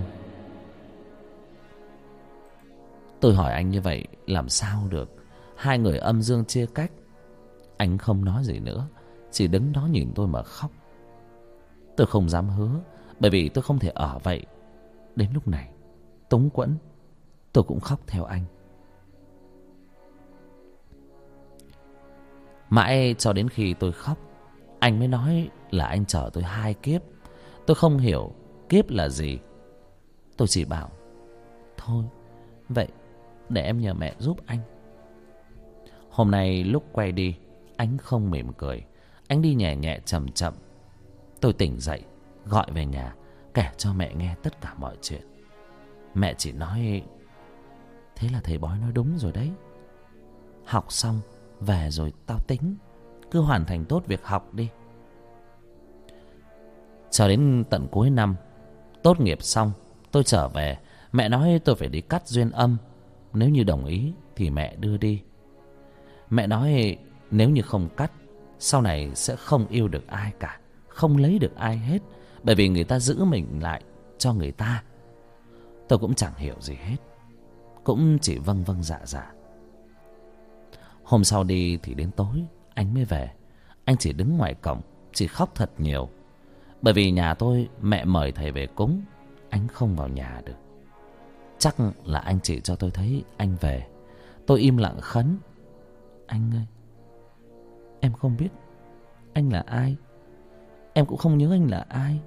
Tôi hỏi anh như vậy làm sao được. Hai người âm dương chia cách. Anh không nói gì nữa, chỉ đứng đó nhìn tôi mà khóc. Tôi không dám hứa, bởi vì tôi không thể ở vậy. Đến lúc này túng quẫn, tôi cũng khóc theo anh. Mãi cho đến khi tôi khóc, anh mới nói là anh chờ tôi 2 kiếp. Tôi không hiểu kiếp là gì. Tôi chỉ bảo thôi, vậy để em nhờ mẹ giúp anh. Hôm nay lúc quay đi, anh không mỉm cười. Anh đi nhẹ nhẹ chậm chậm. Tôi tỉnh dậy, gọi về nhà, kể cho mẹ nghe tất cả mọi chuyện. Mẹ chỉ nói: thế là thầy bói nói đúng rồi đấy. Học xong về rồi tao tính. Cứ hoàn thành tốt việc học đi. Cho đến tận cuối năm, tốt nghiệp xong, tôi trở về. Mẹ nói tôi phải đi cắt duyên âm. Nếu như đồng ý thì mẹ đưa đi. Mẹ nói nếu như không cắt, sau này sẽ không yêu được ai cả, không lấy được ai hết, bởi vì người ta giữ mình lại cho người ta. Tôi cũng chẳng hiểu gì hết, cũng chỉ vâng vâng dạ dạ. Hôm sau đi thì đến tối anh mới về. Anh chỉ đứng ngoài cổng, chỉ khóc thật nhiều. Bởi vì nhà tôi mẹ mời thầy về cúng, anh không vào nhà được. Chắc là anh chỉ cho tôi thấy anh về. Tôi im lặng khấn: anh ơi, em không biết anh là ai. Em cũng không nhớ anh là ai.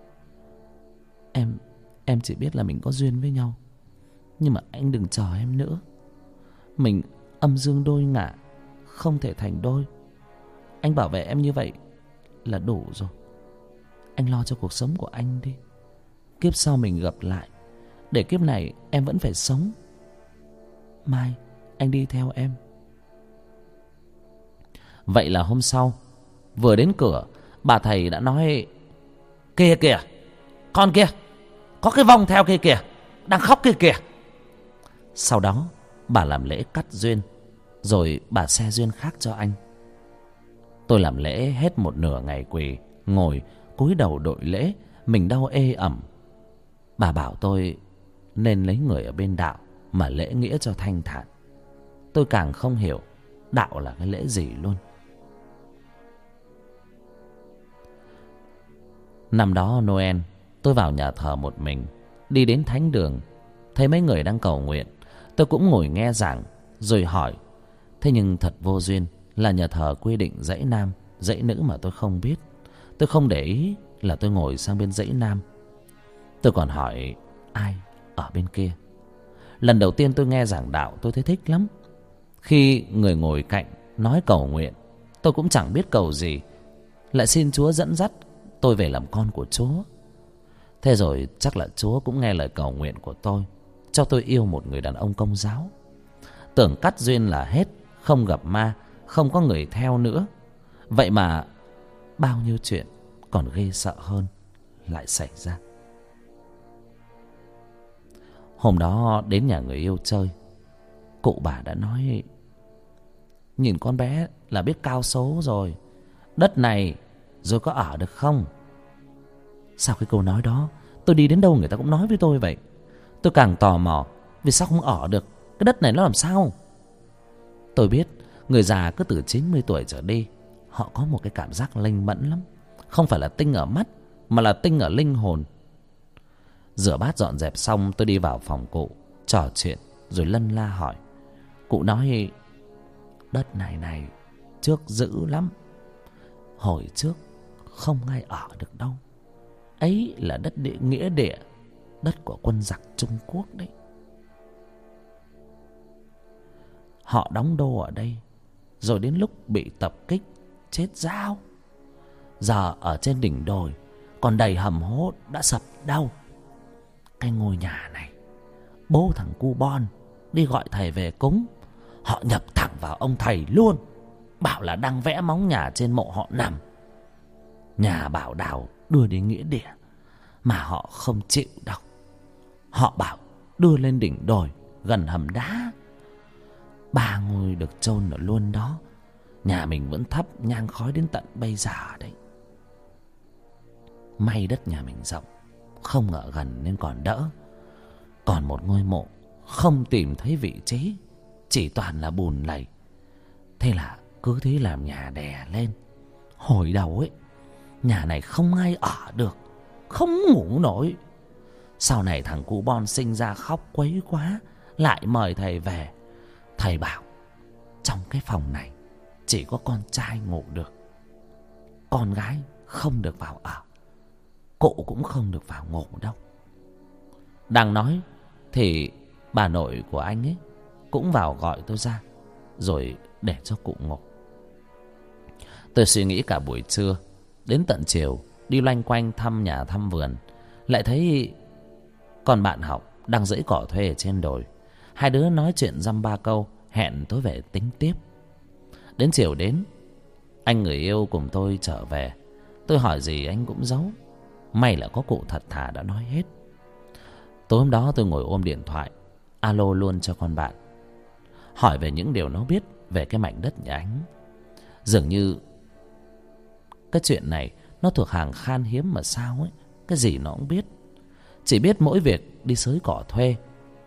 Em chỉ biết là mình có duyên với nhau. Nhưng mà anh đừng chờ em nữa. Mình âm dương đôi ngả, không thể thành đôi. Anh bảo vệ em như vậy là đủ rồi. Anh lo cho cuộc sống của anh đi. Kiếp sau mình gặp lại, để kiếp này em vẫn phải sống. Mai anh đi theo em. Vậy là hôm sau, vừa đến cửa, bà thầy đã nói: kìa kìa, con kia, có cái vong theo kia kìa, đang khóc kia kìa. Sau đó bà làm lễ cắt duyên, rồi bà xe duyên khác cho anh. Tôi làm lễ hết một nửa ngày quỳ, ngồi cúi đầu đội lễ, mình đau ê ẩm. Bà bảo tôi nên lấy người ở bên đạo mà lễ nghĩa cho thanh thản. Tôi càng không hiểu đạo là cái lễ gì luôn. Năm đó Noel, tôi vào nhà thờ một mình. Đi đến thánh đường, thấy mấy người đang cầu nguyện. Tôi cũng ngồi nghe giảng, rồi hỏi. Thế nhưng thật vô duyên là nhà thờ quy định dãy nam, dãy nữ mà tôi không biết. Tôi không để ý là tôi ngồi sang bên dãy nam. Tôi còn hỏi ai ở bên kia. Lần đầu tiên tôi nghe giảng đạo, tôi thấy thích lắm. Khi người ngồi cạnh nói cầu nguyện, tôi cũng chẳng biết cầu gì, lại xin Chúa dẫn dắt tôi về làm con của Chúa. Thế rồi chắc là Chúa cũng nghe lời cầu nguyện của tôi, cho tôi yêu một người đàn ông Công giáo. Tưởng cắt duyên là hết, không gặp ma, không có người theo nữa. Vậy mà bao nhiêu chuyện còn ghê sợ hơn lại xảy ra. Hôm đó đến nhà người yêu chơi, cụ bà đã nói: nhìn con bé là biết cao số rồi, đất này rồi có ở được không? Sau cái câu nói đó, tôi đi đến đâu người ta cũng nói với tôi vậy. Tôi càng tò mò, vì sao không ở được? Cái đất này nó làm sao? Tôi biết người già cứ từ 90 tuổi trở đi, họ có một cái cảm giác linh mẫn lắm. Không phải là tinh ở mắt, mà là tinh ở linh hồn. Rửa bát dọn dẹp xong, tôi đi vào phòng cụ trò chuyện rồi lân la hỏi. Cụ nói đất này trước dữ lắm, hồi trước không ai ở được đâu. Ấy là đất địa nghĩa địa, đất của quân giặc Trung Quốc đấy. Họ đóng đô ở đây, rồi đến lúc bị tập kích chết rao. Giờ ở trên đỉnh đồi còn đầy hầm hố đã sập đâu. Cái ngôi nhà này, bố thằng cu Bon đi gọi thầy về cúng, họ nhập thẳng vào ông thầy luôn, bảo là đang vẽ móng nhà trên mộ họ nằm. Nhà bảo đào đưa đến nghĩa địa, mà họ không chịu đâu. Họ bảo đưa lên đỉnh đồi gần hầm đá. 3 ngôi được chôn ở luôn đó. Nhà mình vẫn thắp nhang khói đến tận bây giờ đấy. May đất nhà mình rộng, không ở gần nên còn đỡ. Còn một ngôi mộ không tìm thấy vị trí, chỉ toàn là bùn lầy. Thế là cứ thế làm nhà đè lên. Hồi đầu ấy, nhà này không ai ở được, không ngủ nổi. Sau này thằng cụ Bon sinh ra khóc quấy quá, lại mời thầy về. Thầy bảo trong cái phòng này chỉ có con trai ngủ được, con gái không được vào ở, cụ cũng không được vào ngủ đâu. Đang nói thì bà nội của anh ấy cũng vào gọi tôi ra, rồi để cho cụ ngủ. Tôi suy nghĩ cả buổi trưa, đến tận chiều đi loanh quanh thăm nhà thăm vườn, lại thấy con bạn học đang giỡn cỏ thuê ở trên đồi. Hai đứa nói chuyện dăm ba câu, hẹn tối về tính tiếp. Đến chiều đến, anh người yêu cùng tôi trở về. Tôi hỏi gì anh cũng giấu. May là có cụ thật thà đã nói hết. Tối hôm đó tôi ngồi ôm điện thoại, alo luôn cho con bạn, hỏi về những điều nó biết về cái mảnh đất nhà anh. Dường như cái chuyện này nó thuộc hàng khan hiếm mà sao ấy. Cái gì nó cũng biết, chỉ biết mỗi việc đi xới cỏ thuê.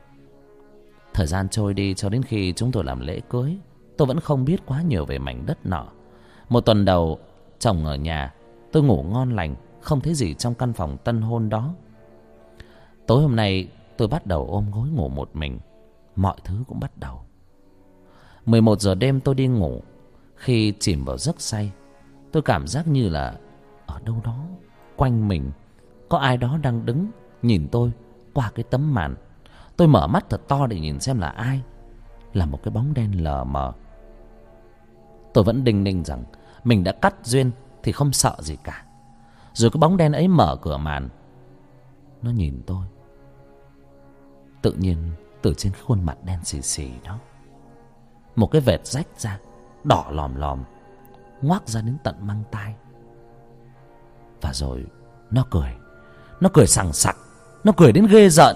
Thời gian trôi đi cho đến khi chúng tôi làm lễ cưới, tôi vẫn không biết quá nhiều về mảnh đất nọ. Một tuần đầu chồng ở nhà, tôi ngủ ngon lành, không thấy gì trong căn phòng tân hôn đó. Tối hôm nay tôi bắt đầu ôm gối ngủ một mình. Mọi thứ cũng bắt đầu. 11 giờ đêm tôi đi ngủ. Khi chìm vào giấc say, tôi cảm giác như là ở đâu đó quanh mình có ai đó đang đứng nhìn tôi qua cái tấm màn. Tôi mở mắt thật to để nhìn xem là ai. Là một cái bóng đen lờ mờ. Tôi vẫn đinh ninh rằng mình đã cắt duyên thì không sợ gì cả. Rồi cái bóng đen ấy mở cửa màn, nó nhìn tôi. Tự nhiên từ trên cái khuôn mặt đen xì xì đó, một cái vệt rách ra, đỏ lòm lòm, ngoác ra đến tận mang tai. Và rồi nó cười sằng sặc, nó cười đến ghê rợn.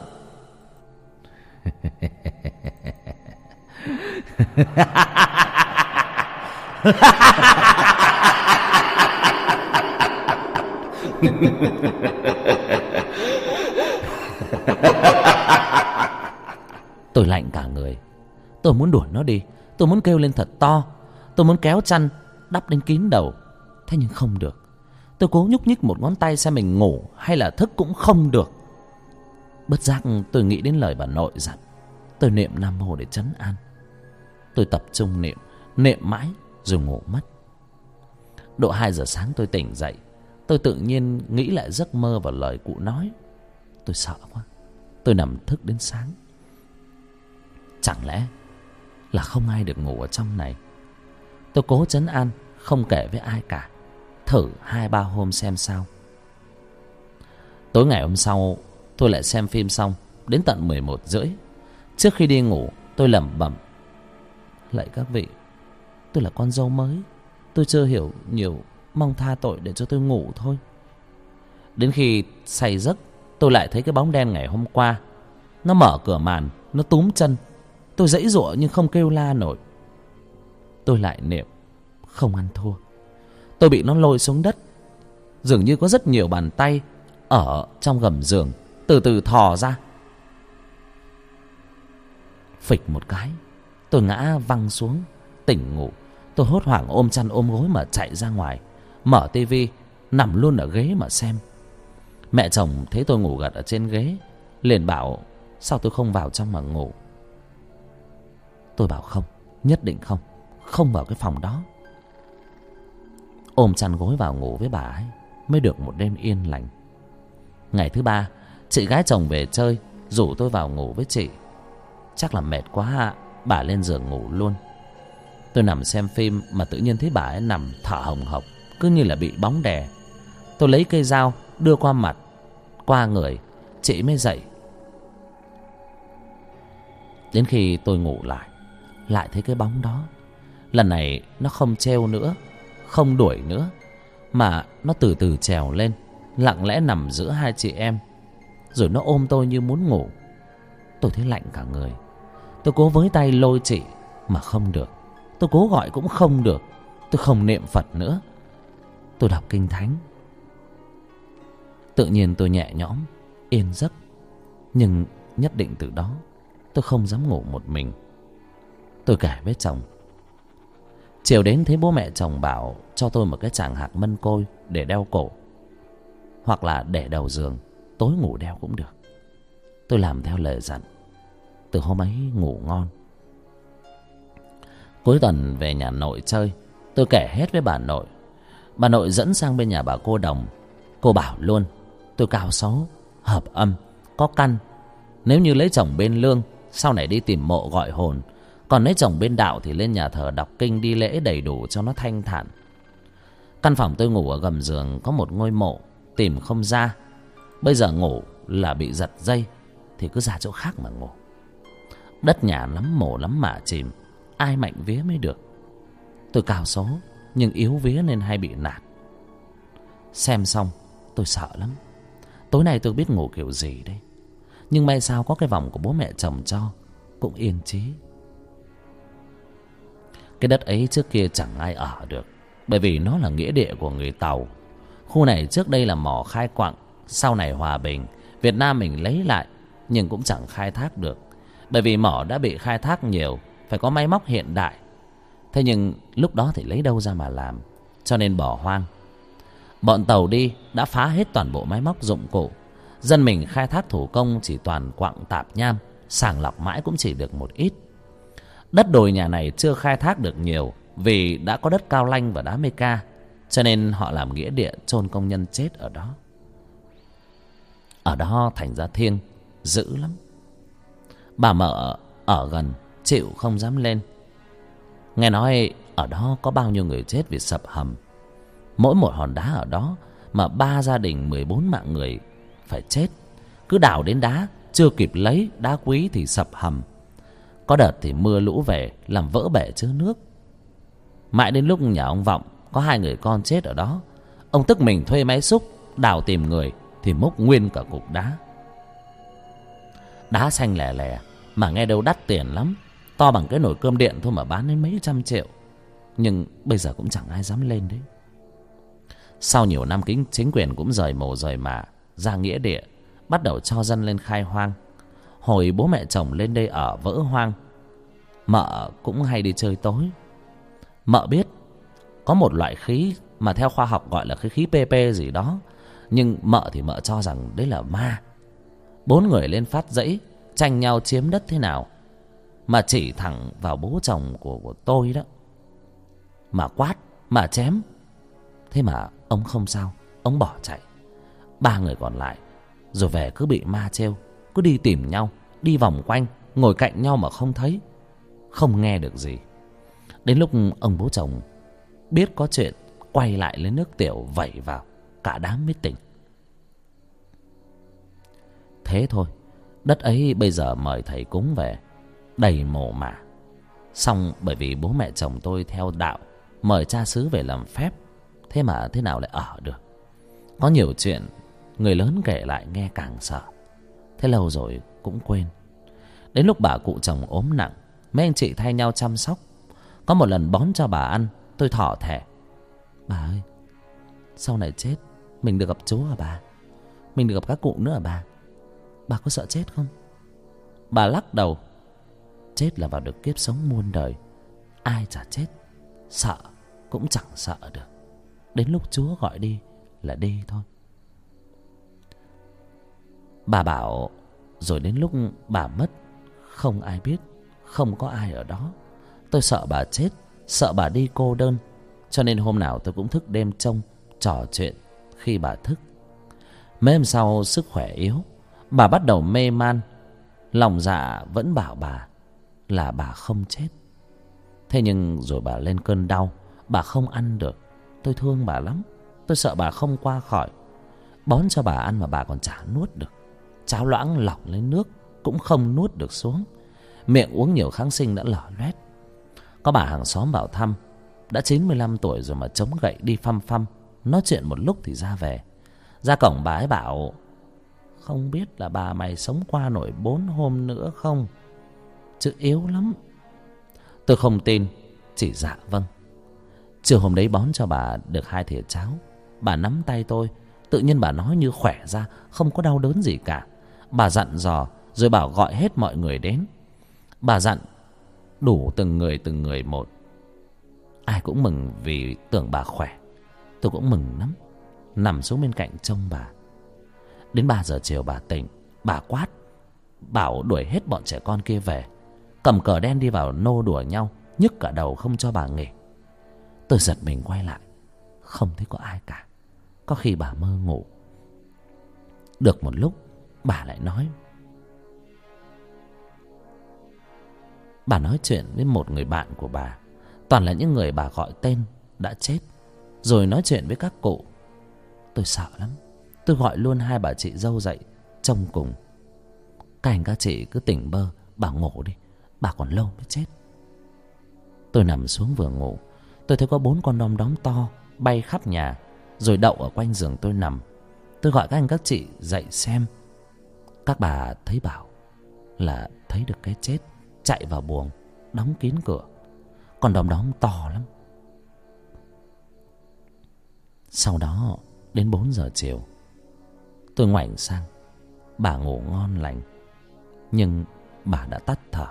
Tôi lạnh cả người. Tôi muốn đuổi nó đi, tôi muốn kêu lên thật to, tôi muốn kéo chăn đắp lên kín đầu. Thế nhưng không được. Tôi cố nhúc nhích một ngón tay xem mình ngủ hay là thức cũng không được. Bất giác tôi nghĩ đến lời bà nội dặn. Tôi niệm Nam Mô để trấn an. Tôi tập trung niệm mãi rồi ngủ mất. Độ 2 giờ sáng tôi tỉnh dậy. Tôi tự nhiên nghĩ lại giấc mơ và lời cụ nói. Tôi sợ quá. Tôi nằm thức đến sáng. Chẳng lẽ là không ai được ngủ ở trong này? Tôi cố trấn an, không kể với ai cả. Thử 2-3 hôm xem sao. Tối ngày hôm sau, tôi lại xem phim xong đến tận 11:30. Trước khi đi ngủ, tôi lẩm bẩm: lạy các vị, tôi là con dâu mới, tôi chưa hiểu nhiều, mong tha tội để cho tôi ngủ thôi. Đến khi say giấc, tôi lại thấy cái bóng đen ngày hôm qua. Nó mở cửa màn, nó túm chân. Tôi giãy giụa nhưng không kêu la nổi. Tôi lại niệm không ăn thua. Tôi bị nó lôi xuống đất. Dường như có rất nhiều bàn tay ở trong gầm giường từ từ thò ra. Phịch một cái, tôi ngã văng xuống, tỉnh ngủ. Tôi hốt hoảng ôm chăn ôm gối mà chạy ra ngoài, mở tivi, nằm luôn ở ghế mà xem. Mẹ chồng thấy tôi ngủ gật ở trên ghế, liền bảo sao tôi không vào trong mà ngủ. Tôi bảo không, nhất định không, không vào cái phòng đó. Ôm chăn gối vào ngủ với bà ấy, mới được một đêm yên lành. Ngày thứ ba, chị gái chồng về chơi, rủ tôi vào ngủ với chị. Chắc là mệt quá, bà lên giường ngủ luôn. Tôi nằm xem phim mà tự nhiên thấy bà ấy nằm thở hồng hộc, cứ như là bị bóng đè. Tôi lấy cây dao đưa qua mặt, qua người, chị mới dậy. Đến khi tôi ngủ lại thấy cái bóng đó. Lần này nó không trêu nữa, không đuổi nữa, mà nó từ từ trèo lên, lặng lẽ nằm giữa hai chị em. Rồi nó ôm tôi như muốn ngủ. Tôi thấy lạnh cả người. Tôi cố với tay lôi chị mà không được. Tôi cố gọi cũng không được. Tôi không niệm Phật nữa, tôi đọc kinh thánh. Tự nhiên tôi nhẹ nhõm, yên giấc. Nhưng nhất định từ đó tôi không dám ngủ một mình. Tôi kể với chồng. Chiều đến thấy bố mẹ chồng bảo cho tôi một cái tràng hạt mân côi để đeo cổ, hoặc là để đầu giường, tối ngủ đeo cũng được. Tôi làm theo lời dặn. Từ hôm ấy ngủ ngon. Cuối tuần về nhà nội chơi, tôi kể hết với bà nội. Bà nội dẫn sang bên nhà bà cô Đồng. Cô bảo luôn tôi cao xấu, hợp âm, có căn. Nếu như lấy chồng bên Lương, sau này đi tìm mộ gọi hồn. Còn lấy chồng bên Đạo thì lên nhà thờ đọc kinh đi lễ đầy đủ cho nó thanh thản. Căn phòng tôi ngủ ở gầm giường có một ngôi mộ, tìm không ra. Bây giờ ngủ là bị giật dây, thì cứ ra chỗ khác mà ngủ. Đất nhà lắm mồ lắm mả chìm, ai mạnh vía mới được. Tôi cao số nhưng yếu vía nên hay bị nạt. Xem xong tôi sợ lắm. Tối nay tôi biết ngủ kiểu gì đây. Nhưng may sao có cái vòng của bố mẹ chồng cho, cũng yên chí. Cái đất ấy trước kia chẳng ai ở được, bởi vì nó là nghĩa địa của người Tàu. Khu này trước đây là mỏ khai quặng. Sau này hòa bình, Việt Nam mình lấy lại, nhưng cũng chẳng khai thác được, bởi vì mỏ đã bị khai thác nhiều, phải có máy móc hiện đại. Thế nhưng lúc đó thì lấy đâu ra mà làm, cho nên bỏ hoang. Bọn Tàu đi đã phá hết toàn bộ máy móc dụng cụ. Dân mình khai thác thủ công chỉ toàn quặng tạp nham, sàng lọc mãi cũng chỉ được một ít. Đất đồi nhà này chưa khai thác được nhiều, vì đã có đất cao lanh và đá mê ca, cho nên họ làm nghĩa địa chôn công nhân chết ở đó. Ở đó thành ra thiêng, dữ lắm. Bà mợ ở gần chịu không dám lên. Nghe nói ở đó có bao nhiêu người chết vì sập hầm. Mỗi một hòn đá ở đó mà 3 gia đình 14 mạng người phải chết. Cứ đào đến đá chưa kịp lấy, đá quý thì sập hầm. Có đợt thì mưa lũ về làm vỡ bể chứa nước. Mãi đến lúc nhà ông Vọng có 2 người con chết ở đó, ông tức mình thuê máy xúc đào tìm người, thì múc nguyên cả cục đá. Đá xanh lè lè mà nghe đâu đắt tiền lắm, to bằng cái nồi cơm điện thôi mà bán đến mấy trăm triệu. Nhưng bây giờ cũng chẳng ai dám lên đấy. Sau nhiều năm chính quyền cũng rời mồ rời mả ra nghĩa địa, bắt đầu cho dân lên khai hoang. Hồi bố mẹ chồng lên đây ở vỡ hoang, mợ cũng hay đi chơi tối. Mợ biết có một loại khí mà theo khoa học gọi là cái khí PP gì đó, nhưng mợ thì mợ cho rằng đấy là ma. 4 người lên phát dãy tranh nhau chiếm đất thế nào, mà chỉ thẳng vào bố chồng của tôi đó, mà quát mà chém. Thế mà ông không sao, ông bỏ chạy. 3 người còn lại rồi về cứ bị ma trêu, cứ đi tìm nhau, đi vòng quanh, ngồi cạnh nhau mà không thấy, không nghe được gì. Đến lúc ông bố chồng biết có chuyện, quay lại lấy nước tiểu vẩy vào, cả đám mới tỉnh. Thế thôi, đất ấy bây giờ mời thầy cúng về đầy mồ mả. Xong bởi vì bố mẹ chồng tôi theo đạo, mời cha xứ về làm phép, thế mà thế nào lại ở được. Có nhiều chuyện người lớn kể lại nghe càng sợ. Thế lâu rồi cũng quên. Đến lúc bà cụ chồng ốm nặng, mấy anh chị thay nhau chăm sóc. Có một lần bón cho bà ăn, tôi thỏ thẻ: bà ơi, sau này chết mình được gặp chú hả bà? Mình được gặp các cụ nữa hả bà? Bà có sợ chết không? Bà lắc đầu: chết là vào được kiếp sống muôn đời, ai chả chết, sợ cũng chẳng sợ được. Đến lúc Chúa gọi đi là đi thôi. Bà bảo rồi đến lúc bà mất, không ai biết, không có ai ở đó. Tôi sợ bà chết, sợ bà đi cô đơn, cho nên hôm nào tôi cũng thức đêm trông, trò chuyện khi bà thức. Mấy hôm sau sức khỏe yếu, bà bắt đầu mê man. Lòng dạ vẫn bảo bà là bà không chết. Thế nhưng rồi bà lên cơn đau, bà không ăn được. Tôi thương bà lắm, tôi sợ bà không qua khỏi. Bón cho bà ăn mà bà còn chả nuốt được. Cháo loãng lọc lấy nước cũng không nuốt được xuống. Miệng uống nhiều kháng sinh đã lở loét. Có bà hàng xóm vào thăm, đã 95 tuổi rồi mà chống gậy đi phăm phăm. Nói chuyện một lúc thì ra về. Ra cổng bà ấy bảo: không biết là bà mày sống qua nổi 4 hôm nữa không, chứ yếu lắm. Tôi không tin, chỉ dạ vâng. Chiều hôm đấy bón cho bà được 2 thìa cháo. Bà nắm tay tôi, tự nhiên bà nói như khỏe ra, không có đau đớn gì cả. Bà dặn dò rồi bảo gọi hết mọi người đến. Bà dặn đủ từng người một. Ai cũng mừng vì tưởng bà khỏe. Tôi cũng mừng lắm, nằm xuống bên cạnh trông bà. Đến 3 giờ chiều bà tỉnh. Bà quát bảo đuổi hết bọn trẻ con kia về, cầm cờ đen đi vào nô đùa nhau, nhức cả đầu không cho bà nghỉ. Tôi giật mình quay lại, không thấy có ai cả. Có khi bà mơ ngủ. Được một lúc bà lại nói. Bà nói chuyện với một người bạn của bà, toàn là những người bà gọi tên đã chết. Rồi nói chuyện với các cụ. Tôi sợ lắm. Tôi gọi luôn 2 bà chị dâu dậy trông cùng. Các anh các chị cứ tỉnh bơ, bà ngủ đi, bà còn lâu mới chết. Tôi nằm xuống vừa ngủ, tôi thấy có 4 con đom đóm to bay khắp nhà, rồi đậu ở quanh giường tôi nằm. Tôi gọi các anh các chị dậy xem. Các bà thấy bảo là thấy được cái chết, chạy vào buồng đóng kín cửa. Con đom đóm to lắm. Sau đó đến 4 giờ chiều, tôi ngoảnh sang, bà ngủ ngon lành, nhưng bà đã tắt thở.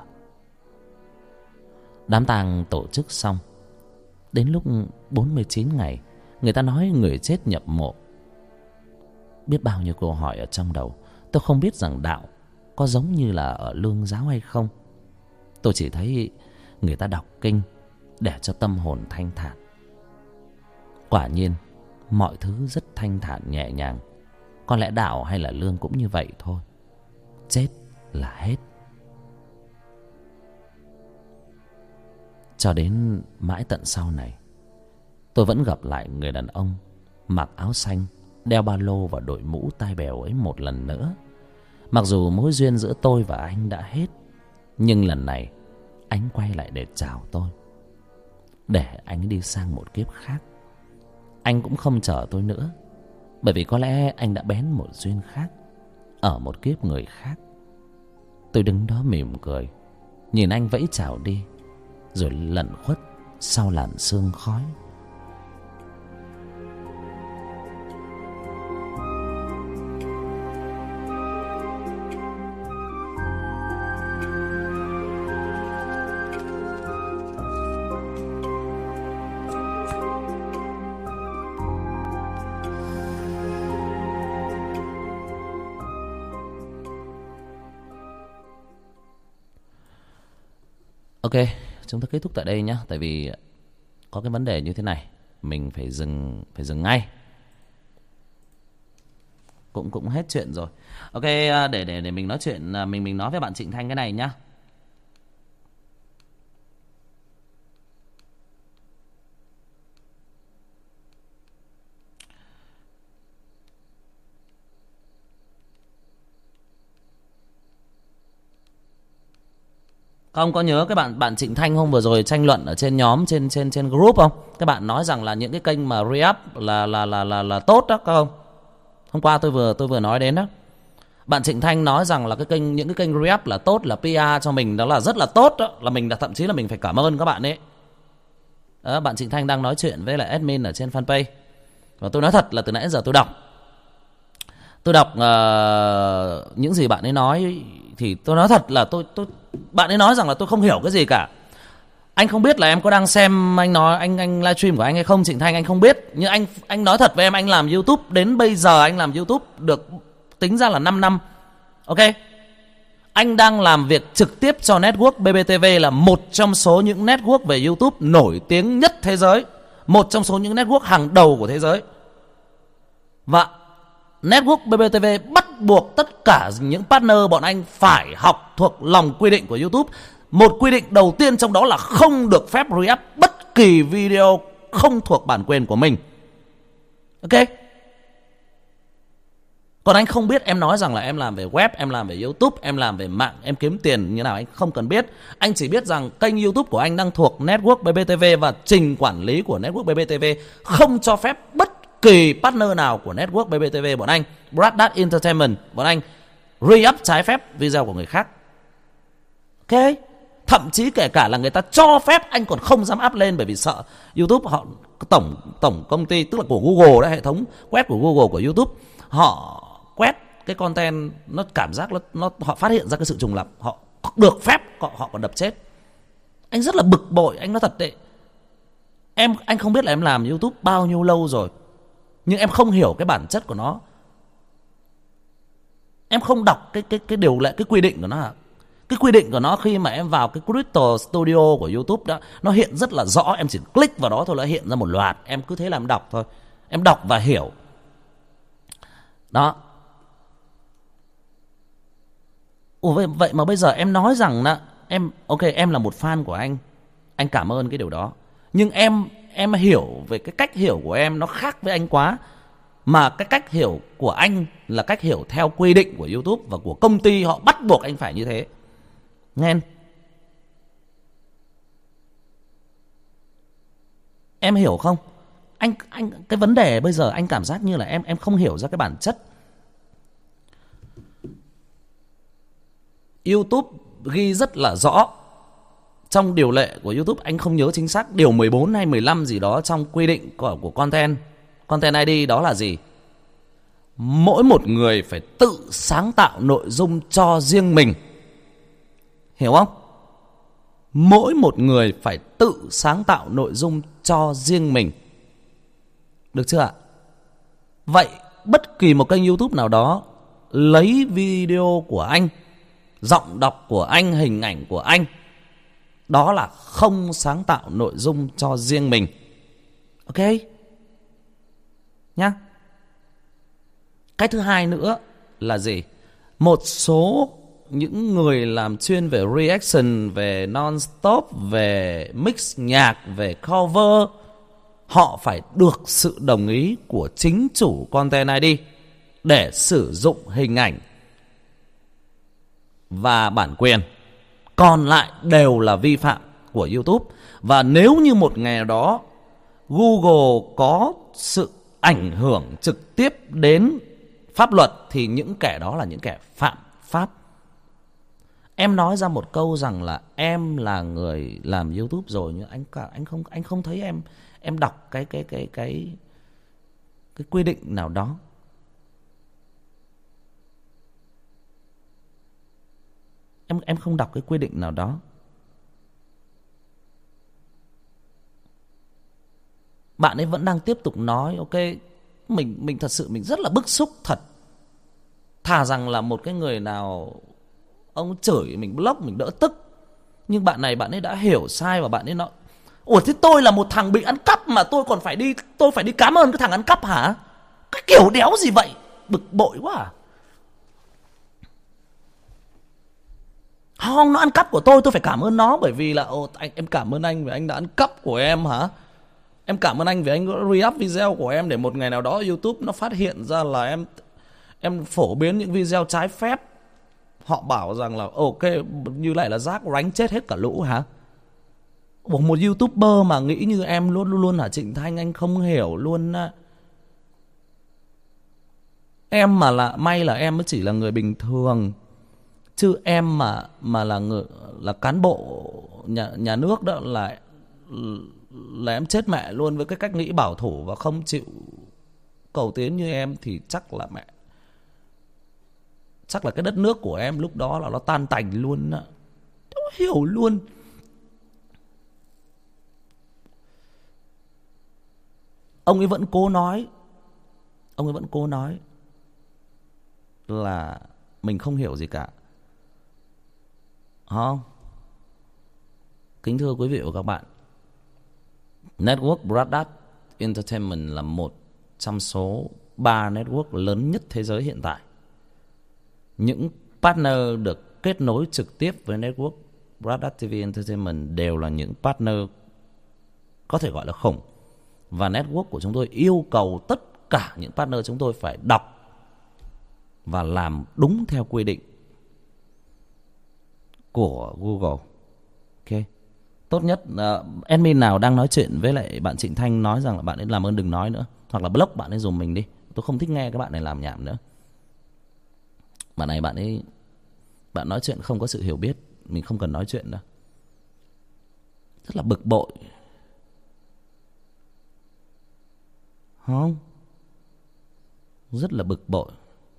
Đám tang tổ chức xong. Đến lúc 49 ngày, người ta nói người chết nhập mộ. Biết bao nhiêu câu hỏi ở trong đầu. Tôi không biết rằng đạo có giống như là ở lương giáo hay không. Tôi chỉ thấy người ta đọc kinh để cho tâm hồn thanh thản. Quả nhiên mọi thứ rất thanh thản nhẹ nhàng. Có lẽ đạo hay là lương cũng như vậy thôi. Chết là hết. Cho đến mãi tận sau này, tôi vẫn gặp lại người đàn ông mặc áo xanh, đeo ba lô và đội mũ tai bèo ấy một lần nữa. Mặc dù mối duyên giữa tôi và anh đã hết, nhưng lần này anh quay lại để chào tôi, để anh đi sang một kiếp khác. Anh cũng không chờ tôi nữa, bởi vì có lẽ anh đã bén một duyên khác, ở một kiếp người khác. Tôi đứng đó mỉm cười, nhìn anh vẫy chào đi, rồi lẩn khuất sau làn sương khói. Ok, chúng ta kết thúc tại đây nhé. Tại vì có cái vấn đề như thế này, mình phải dừng ngay. Cũng hết chuyện rồi. Ok, để mình nói chuyện, mình nói với bạn Trịnh Thanh cái này nhá. Các ông có nhớ cái bạn Trịnh Thanh hôm vừa rồi tranh luận ở trên nhóm, trên group không? Các bạn nói rằng là những cái kênh mà re-up là tốt đó các ông. Hôm qua tôi vừa nói đến đó. Bạn Trịnh Thanh nói rằng là những cái kênh re-up là tốt, là PR cho mình, đó là rất là tốt đó, là mình thậm chí là mình phải cảm ơn các bạn ấy. Đó, bạn Trịnh Thanh đang nói chuyện với lại admin ở trên fanpage. Và tôi nói thật là từ nãy giờ tôi đọc những gì bạn ấy nói thì tôi nói thật là bạn ấy nói rằng là tôi không hiểu cái gì cả. Anh không biết là em có đang xem anh nói anh livestream của anh hay không, Trịnh Thanh, anh không biết. Nhưng anh nói thật với em, anh làm YouTube đến bây giờ, anh làm YouTube được tính ra là 5 năm. Ok, anh đang làm việc trực tiếp cho network BBTV, là một trong số những network về YouTube nổi tiếng nhất thế giới, một trong số những network hàng đầu của thế giới. Và network BBTV bắt buộc tất cả những partner bọn anh phải học thuộc lòng quy định của YouTube. Một quy định đầu tiên trong đó là không được phép re-up bất kỳ video không thuộc bản quyền của mình. Ok. Còn anh không biết em nói rằng là em làm về web, em làm về YouTube, em làm về mạng, em kiếm tiền như nào, anh không cần biết. Anh chỉ biết rằng kênh YouTube của anh đang thuộc network BBTV và trình quản lý của network BBTV không cho phép bất kỳ partner nào của network BBTV bọn anh, Brad Entertainment bọn anh re-up trái phép video của người khác. Ok. Thậm chí kể cả là người ta cho phép anh còn không dám up lên, bởi vì sợ YouTube họ tổng công ty, tức là của Google đấy, hệ thống quét của Google của YouTube, họ quét cái content, nó cảm giác nó họ phát hiện ra cái sự trùng lặp, họ được phép họ còn đập chết. Anh rất là bực bội, anh nói thật đấy. Anh không biết là em làm YouTube bao nhiêu lâu rồi, nhưng em không hiểu cái bản chất của nó. Em không đọc cái điều lệ, cái quy định của nó à? Cái quy định của nó khi mà em vào cái Crystal Studio của YouTube đó, nó hiện rất là rõ. Em chỉ click vào đó thôi là hiện ra một loạt. Em cứ thế làm đọc thôi. Em đọc và hiểu. Đó. Ủa vậy mà bây giờ em nói rằng là ok, em là một fan của anh. Anh cảm ơn cái điều đó. Nhưng em hiểu về cái cách hiểu của em nó khác với anh quá. Mà cái cách hiểu của anh là cách hiểu theo quy định của YouTube và của công ty, họ bắt buộc anh phải như thế. Nghe em hiểu không? Anh cái vấn đề bây giờ anh cảm giác như là em không hiểu ra cái bản chất. YouTube ghi rất là rõ trong điều lệ của YouTube, anh không nhớ chính xác điều 14 hay 15 gì đó trong quy định của Content ID, đó là gì? Mỗi một người phải tự sáng tạo nội dung cho riêng mình. Hiểu không? Mỗi một người phải tự sáng tạo nội dung cho riêng mình. Được chưa ạ? Vậy bất kỳ một kênh YouTube nào đó lấy video của anh, giọng đọc của anh, hình ảnh của anh, đó là không sáng tạo nội dung cho riêng mình. Ok nhá. Cái thứ hai nữa là gì? Một số những người làm chuyên về reaction, về non-stop, về mix nhạc, về cover, họ phải được sự đồng ý của chính chủ Content ID để sử dụng hình ảnh và bản quyền. Còn lại đều là vi phạm của YouTube. Và nếu như một ngày đó Google có sự ảnh hưởng trực tiếp đến pháp luật thì những kẻ đó là những kẻ phạm pháp. Em nói ra một câu rằng là em là người làm YouTube rồi, nhưng anh không thấy em đọc cái quy định nào đó. Em không đọc cái quy định nào đó. Bạn ấy vẫn đang tiếp tục nói. Ok, mình thật sự mình rất là bức xúc thật. Thà rằng là một cái người nào ông chửi mình, block mình đỡ tức. Nhưng bạn ấy đã hiểu sai và bạn ấy nói: ủa thế tôi là một thằng bị ăn cắp mà tôi còn phải đi cảm ơn cái thằng ăn cắp hả? Cái kiểu đéo gì vậy? Bực bội quá à. Không, nó ăn cắp của tôi phải cảm ơn nó, bởi vì là em cảm ơn anh vì anh đã ăn cắp của em hả? Em cảm ơn anh vì anh re-up video của em để một ngày nào đó YouTube nó phát hiện ra là em phổ biến những video trái phép. Họ bảo rằng là ok, như này là rác ránh chết hết cả lũ hả? Một YouTuber mà nghĩ như em luôn luôn hả Trịnh Thanh? Anh không hiểu luôn á. Em mà là may là em mới chỉ là người bình thường, chứ em mà là cán bộ nhà nước đó là em chết mẹ luôn. Với cái cách nghĩ bảo thủ và không chịu cầu tiến như em thì chắc là cái đất nước của em lúc đó là nó tan tành luôn á. Không hiểu luôn. Ông ấy vẫn cố nói là mình không hiểu gì cả. Không? Kính thưa quý vị và các bạn, Network Broadcast Entertainment là một trong số 3 network lớn nhất thế giới hiện tại. Những partner được kết nối trực tiếp với Network Broadcast TV Entertainment đều là những partner có thể gọi là khủng. Và network của chúng tôi yêu cầu tất cả những partner chúng tôi phải đọc và làm đúng theo quy định của Google. Ok. Tốt nhất admin nào đang nói chuyện với lại bạn Trịnh Thanh nói rằng là bạn ấy làm ơn đừng nói nữa, hoặc là block bạn ấy dùm mình đi. Tôi không thích nghe các bạn này làm nhảm nữa. Bạn này bạn nói chuyện không có sự hiểu biết, mình không cần nói chuyện đâu. Rất là bực bội. Không? Rất là bực bội.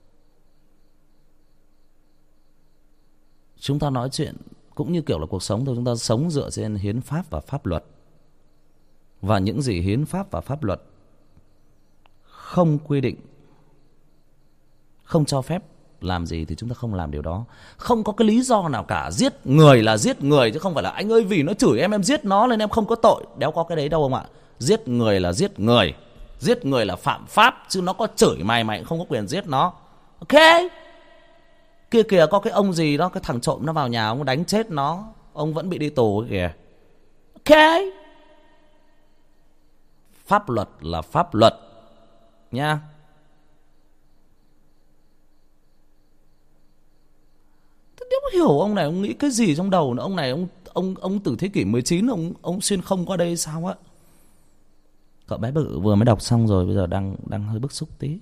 Chúng ta nói chuyện cũng như kiểu là cuộc sống thôi, chúng ta sống dựa trên hiến pháp và pháp luật. Và những gì hiến pháp và pháp luật không quy định, không cho phép làm gì thì chúng ta không làm điều đó. Không có cái lý do nào cả. Giết người là giết người, chứ không phải là anh ơi vì nó chửi em giết nó nên em không có tội. Đéo có cái đấy đâu ông ạ. Giết người là giết người. Giết người là phạm pháp, chứ nó có chửi mày mày không có quyền giết nó. Ok. Kia kìa, có cái ông gì đó, cái thằng trộm nó vào nhà ông đánh chết nó, ông vẫn bị đi tù kìa. Ok. Pháp luật là pháp luật nha. Tôi không hiểu ông này ông nghĩ cái gì trong đầu nữa. Ông này ông từ thế kỷ 19 ông xuyên không qua đây sao á. Cậu bé bự vừa mới đọc xong rồi, bây giờ đang hơi bức xúc tí.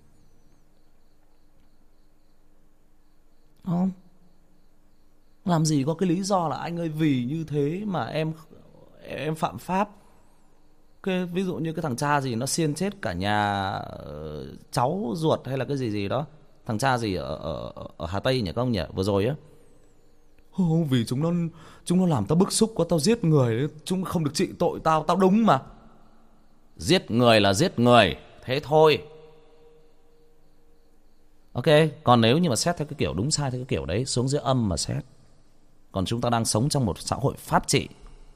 Không? Làm gì có cái lý do là anh ơi vì như thế mà em phạm pháp. Okay, ví dụ như cái thằng cha gì nó xiên chết cả nhà cháu ruột hay là cái gì đó. Thằng cha gì ở Hà Tây nhỉ các ông nhỉ, vừa rồi á. Vì chúng nó làm tao bức xúc quá, tao giết người, chúng không được trị tội tao đúng mà. Giết người là giết người, thế thôi. Ok, còn nếu như mà xét theo cái kiểu đúng sai theo cái kiểu đấy, xuống dưới âm mà xét. Còn chúng ta đang sống trong một xã hội pháp trị.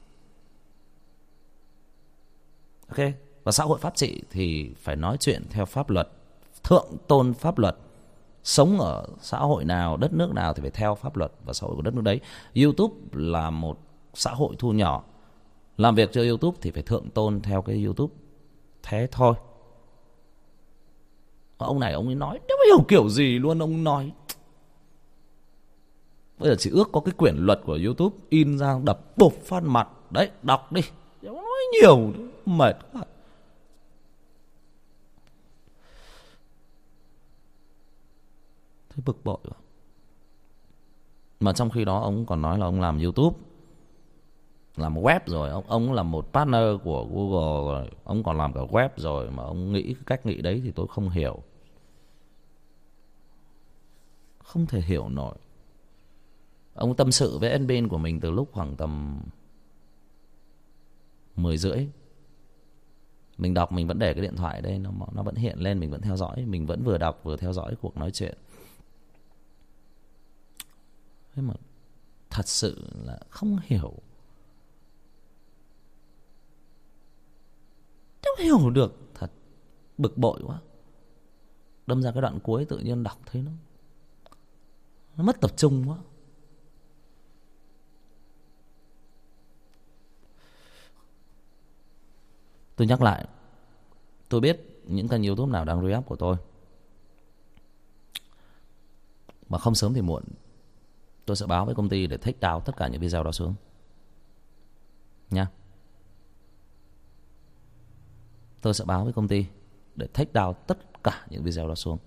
Ok, và xã hội pháp trị thì phải nói chuyện theo pháp luật, thượng tôn pháp luật. Sống ở xã hội nào, đất nước nào thì phải theo pháp luật và xã hội của đất nước đấy. YouTube là một xã hội thu nhỏ, làm việc cho YouTube thì phải thượng tôn theo cái YouTube. Thế thôi. Ông này ông ấy nói không hiểu kiểu gì luôn. Ông nói bây giờ chỉ ước có cái quyển luật của YouTube in ra đập bụp phát mặt. Đấy, đọc đi. Nói nhiều mệt quá. Thế bực bội quá. Mà trong khi đó ông còn nói là ông làm YouTube, làm web rồi. Ông là một partner của Google rồi. Ông còn làm cả web rồi. Mà ông nghĩ cái cách nghĩ đấy thì tôi không hiểu. Không thể hiểu nổi. Ông tâm sự với admin của mình từ lúc khoảng tầm 10:30. Mình đọc mình vẫn để cái điện thoại đây, nó vẫn hiện lên, mình vẫn theo dõi. Mình vẫn vừa đọc vừa theo dõi cuộc nói chuyện. Thế mà thật sự là không hiểu. Không hiểu được. Thật bực bội quá. Đâm ra cái đoạn cuối tự nhiên đọc thấy nó mất tập trung quá. Tôi nhắc lại, tôi biết những kênh YouTube nào đang re-up của tôi, mà không sớm thì muộn tôi sẽ báo với công ty để take down tất cả những video đó xuống nha. Tôi sẽ báo với công ty để take down tất cả những video đó xuống.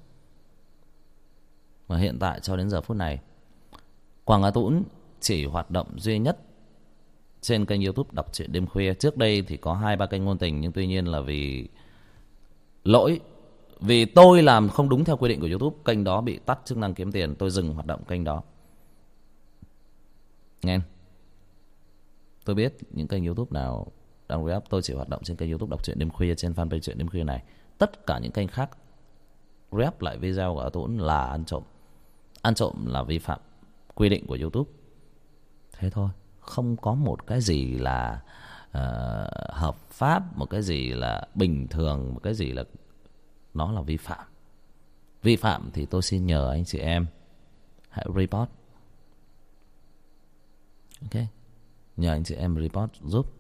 Và hiện tại cho đến giờ phút này, Quảng Á Tũng chỉ hoạt động duy nhất trên kênh YouTube Đọc Truyện Đêm Khuya. Trước đây thì có 2-3 kênh ngôn tình, nhưng tuy nhiên là vì lỗi, vì tôi làm không đúng theo quy định của YouTube, kênh đó bị tắt chức năng kiếm tiền, tôi dừng hoạt động kênh đó. Nghe, tôi biết những kênh YouTube nào đang re-up, tôi chỉ hoạt động trên kênh YouTube Đọc Truyện Đêm Khuya, trên fanpage Truyện Đêm Khuya này. Tất cả những kênh khác re-up lại video của Á Tũng là ăn trộm. Ăn trộm là vi phạm quy định của YouTube. Thế thôi, không có một cái gì là hợp pháp, một cái gì là bình thường, một cái gì là nó là vi phạm. Vi phạm thì tôi xin nhờ anh chị em hãy report. Ok, nhờ anh chị em report giúp.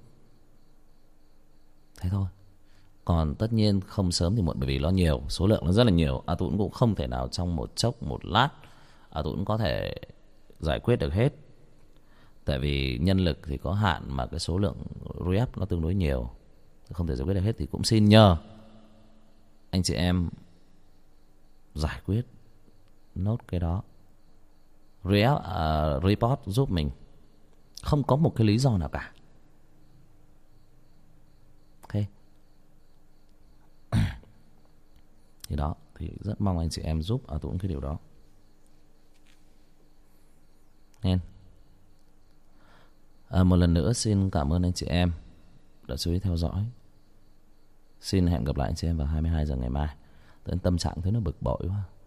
Thế thôi. Còn tất nhiên không sớm thì muộn, bởi vì nó nhiều, số lượng nó rất là nhiều. A Tũng cũng không thể nào trong một chốc một lát A Tũng có thể giải quyết được hết. Tại vì nhân lực thì có hạn, mà cái số lượng re-up nó tương đối nhiều, không thể giải quyết được hết. Thì cũng xin nhờ anh chị em giải quyết nốt cái đó, report giúp mình. Không có một cái lý do nào cả. Ok. Thì đó, thì rất mong anh chị em giúp A Tũng cái điều đó. Nên một lần nữa xin cảm ơn anh chị em đã chú ý theo dõi. Xin hẹn gặp lại anh chị em vào 22 giờ ngày mai. Tâm trạng thấy nó bực bội quá.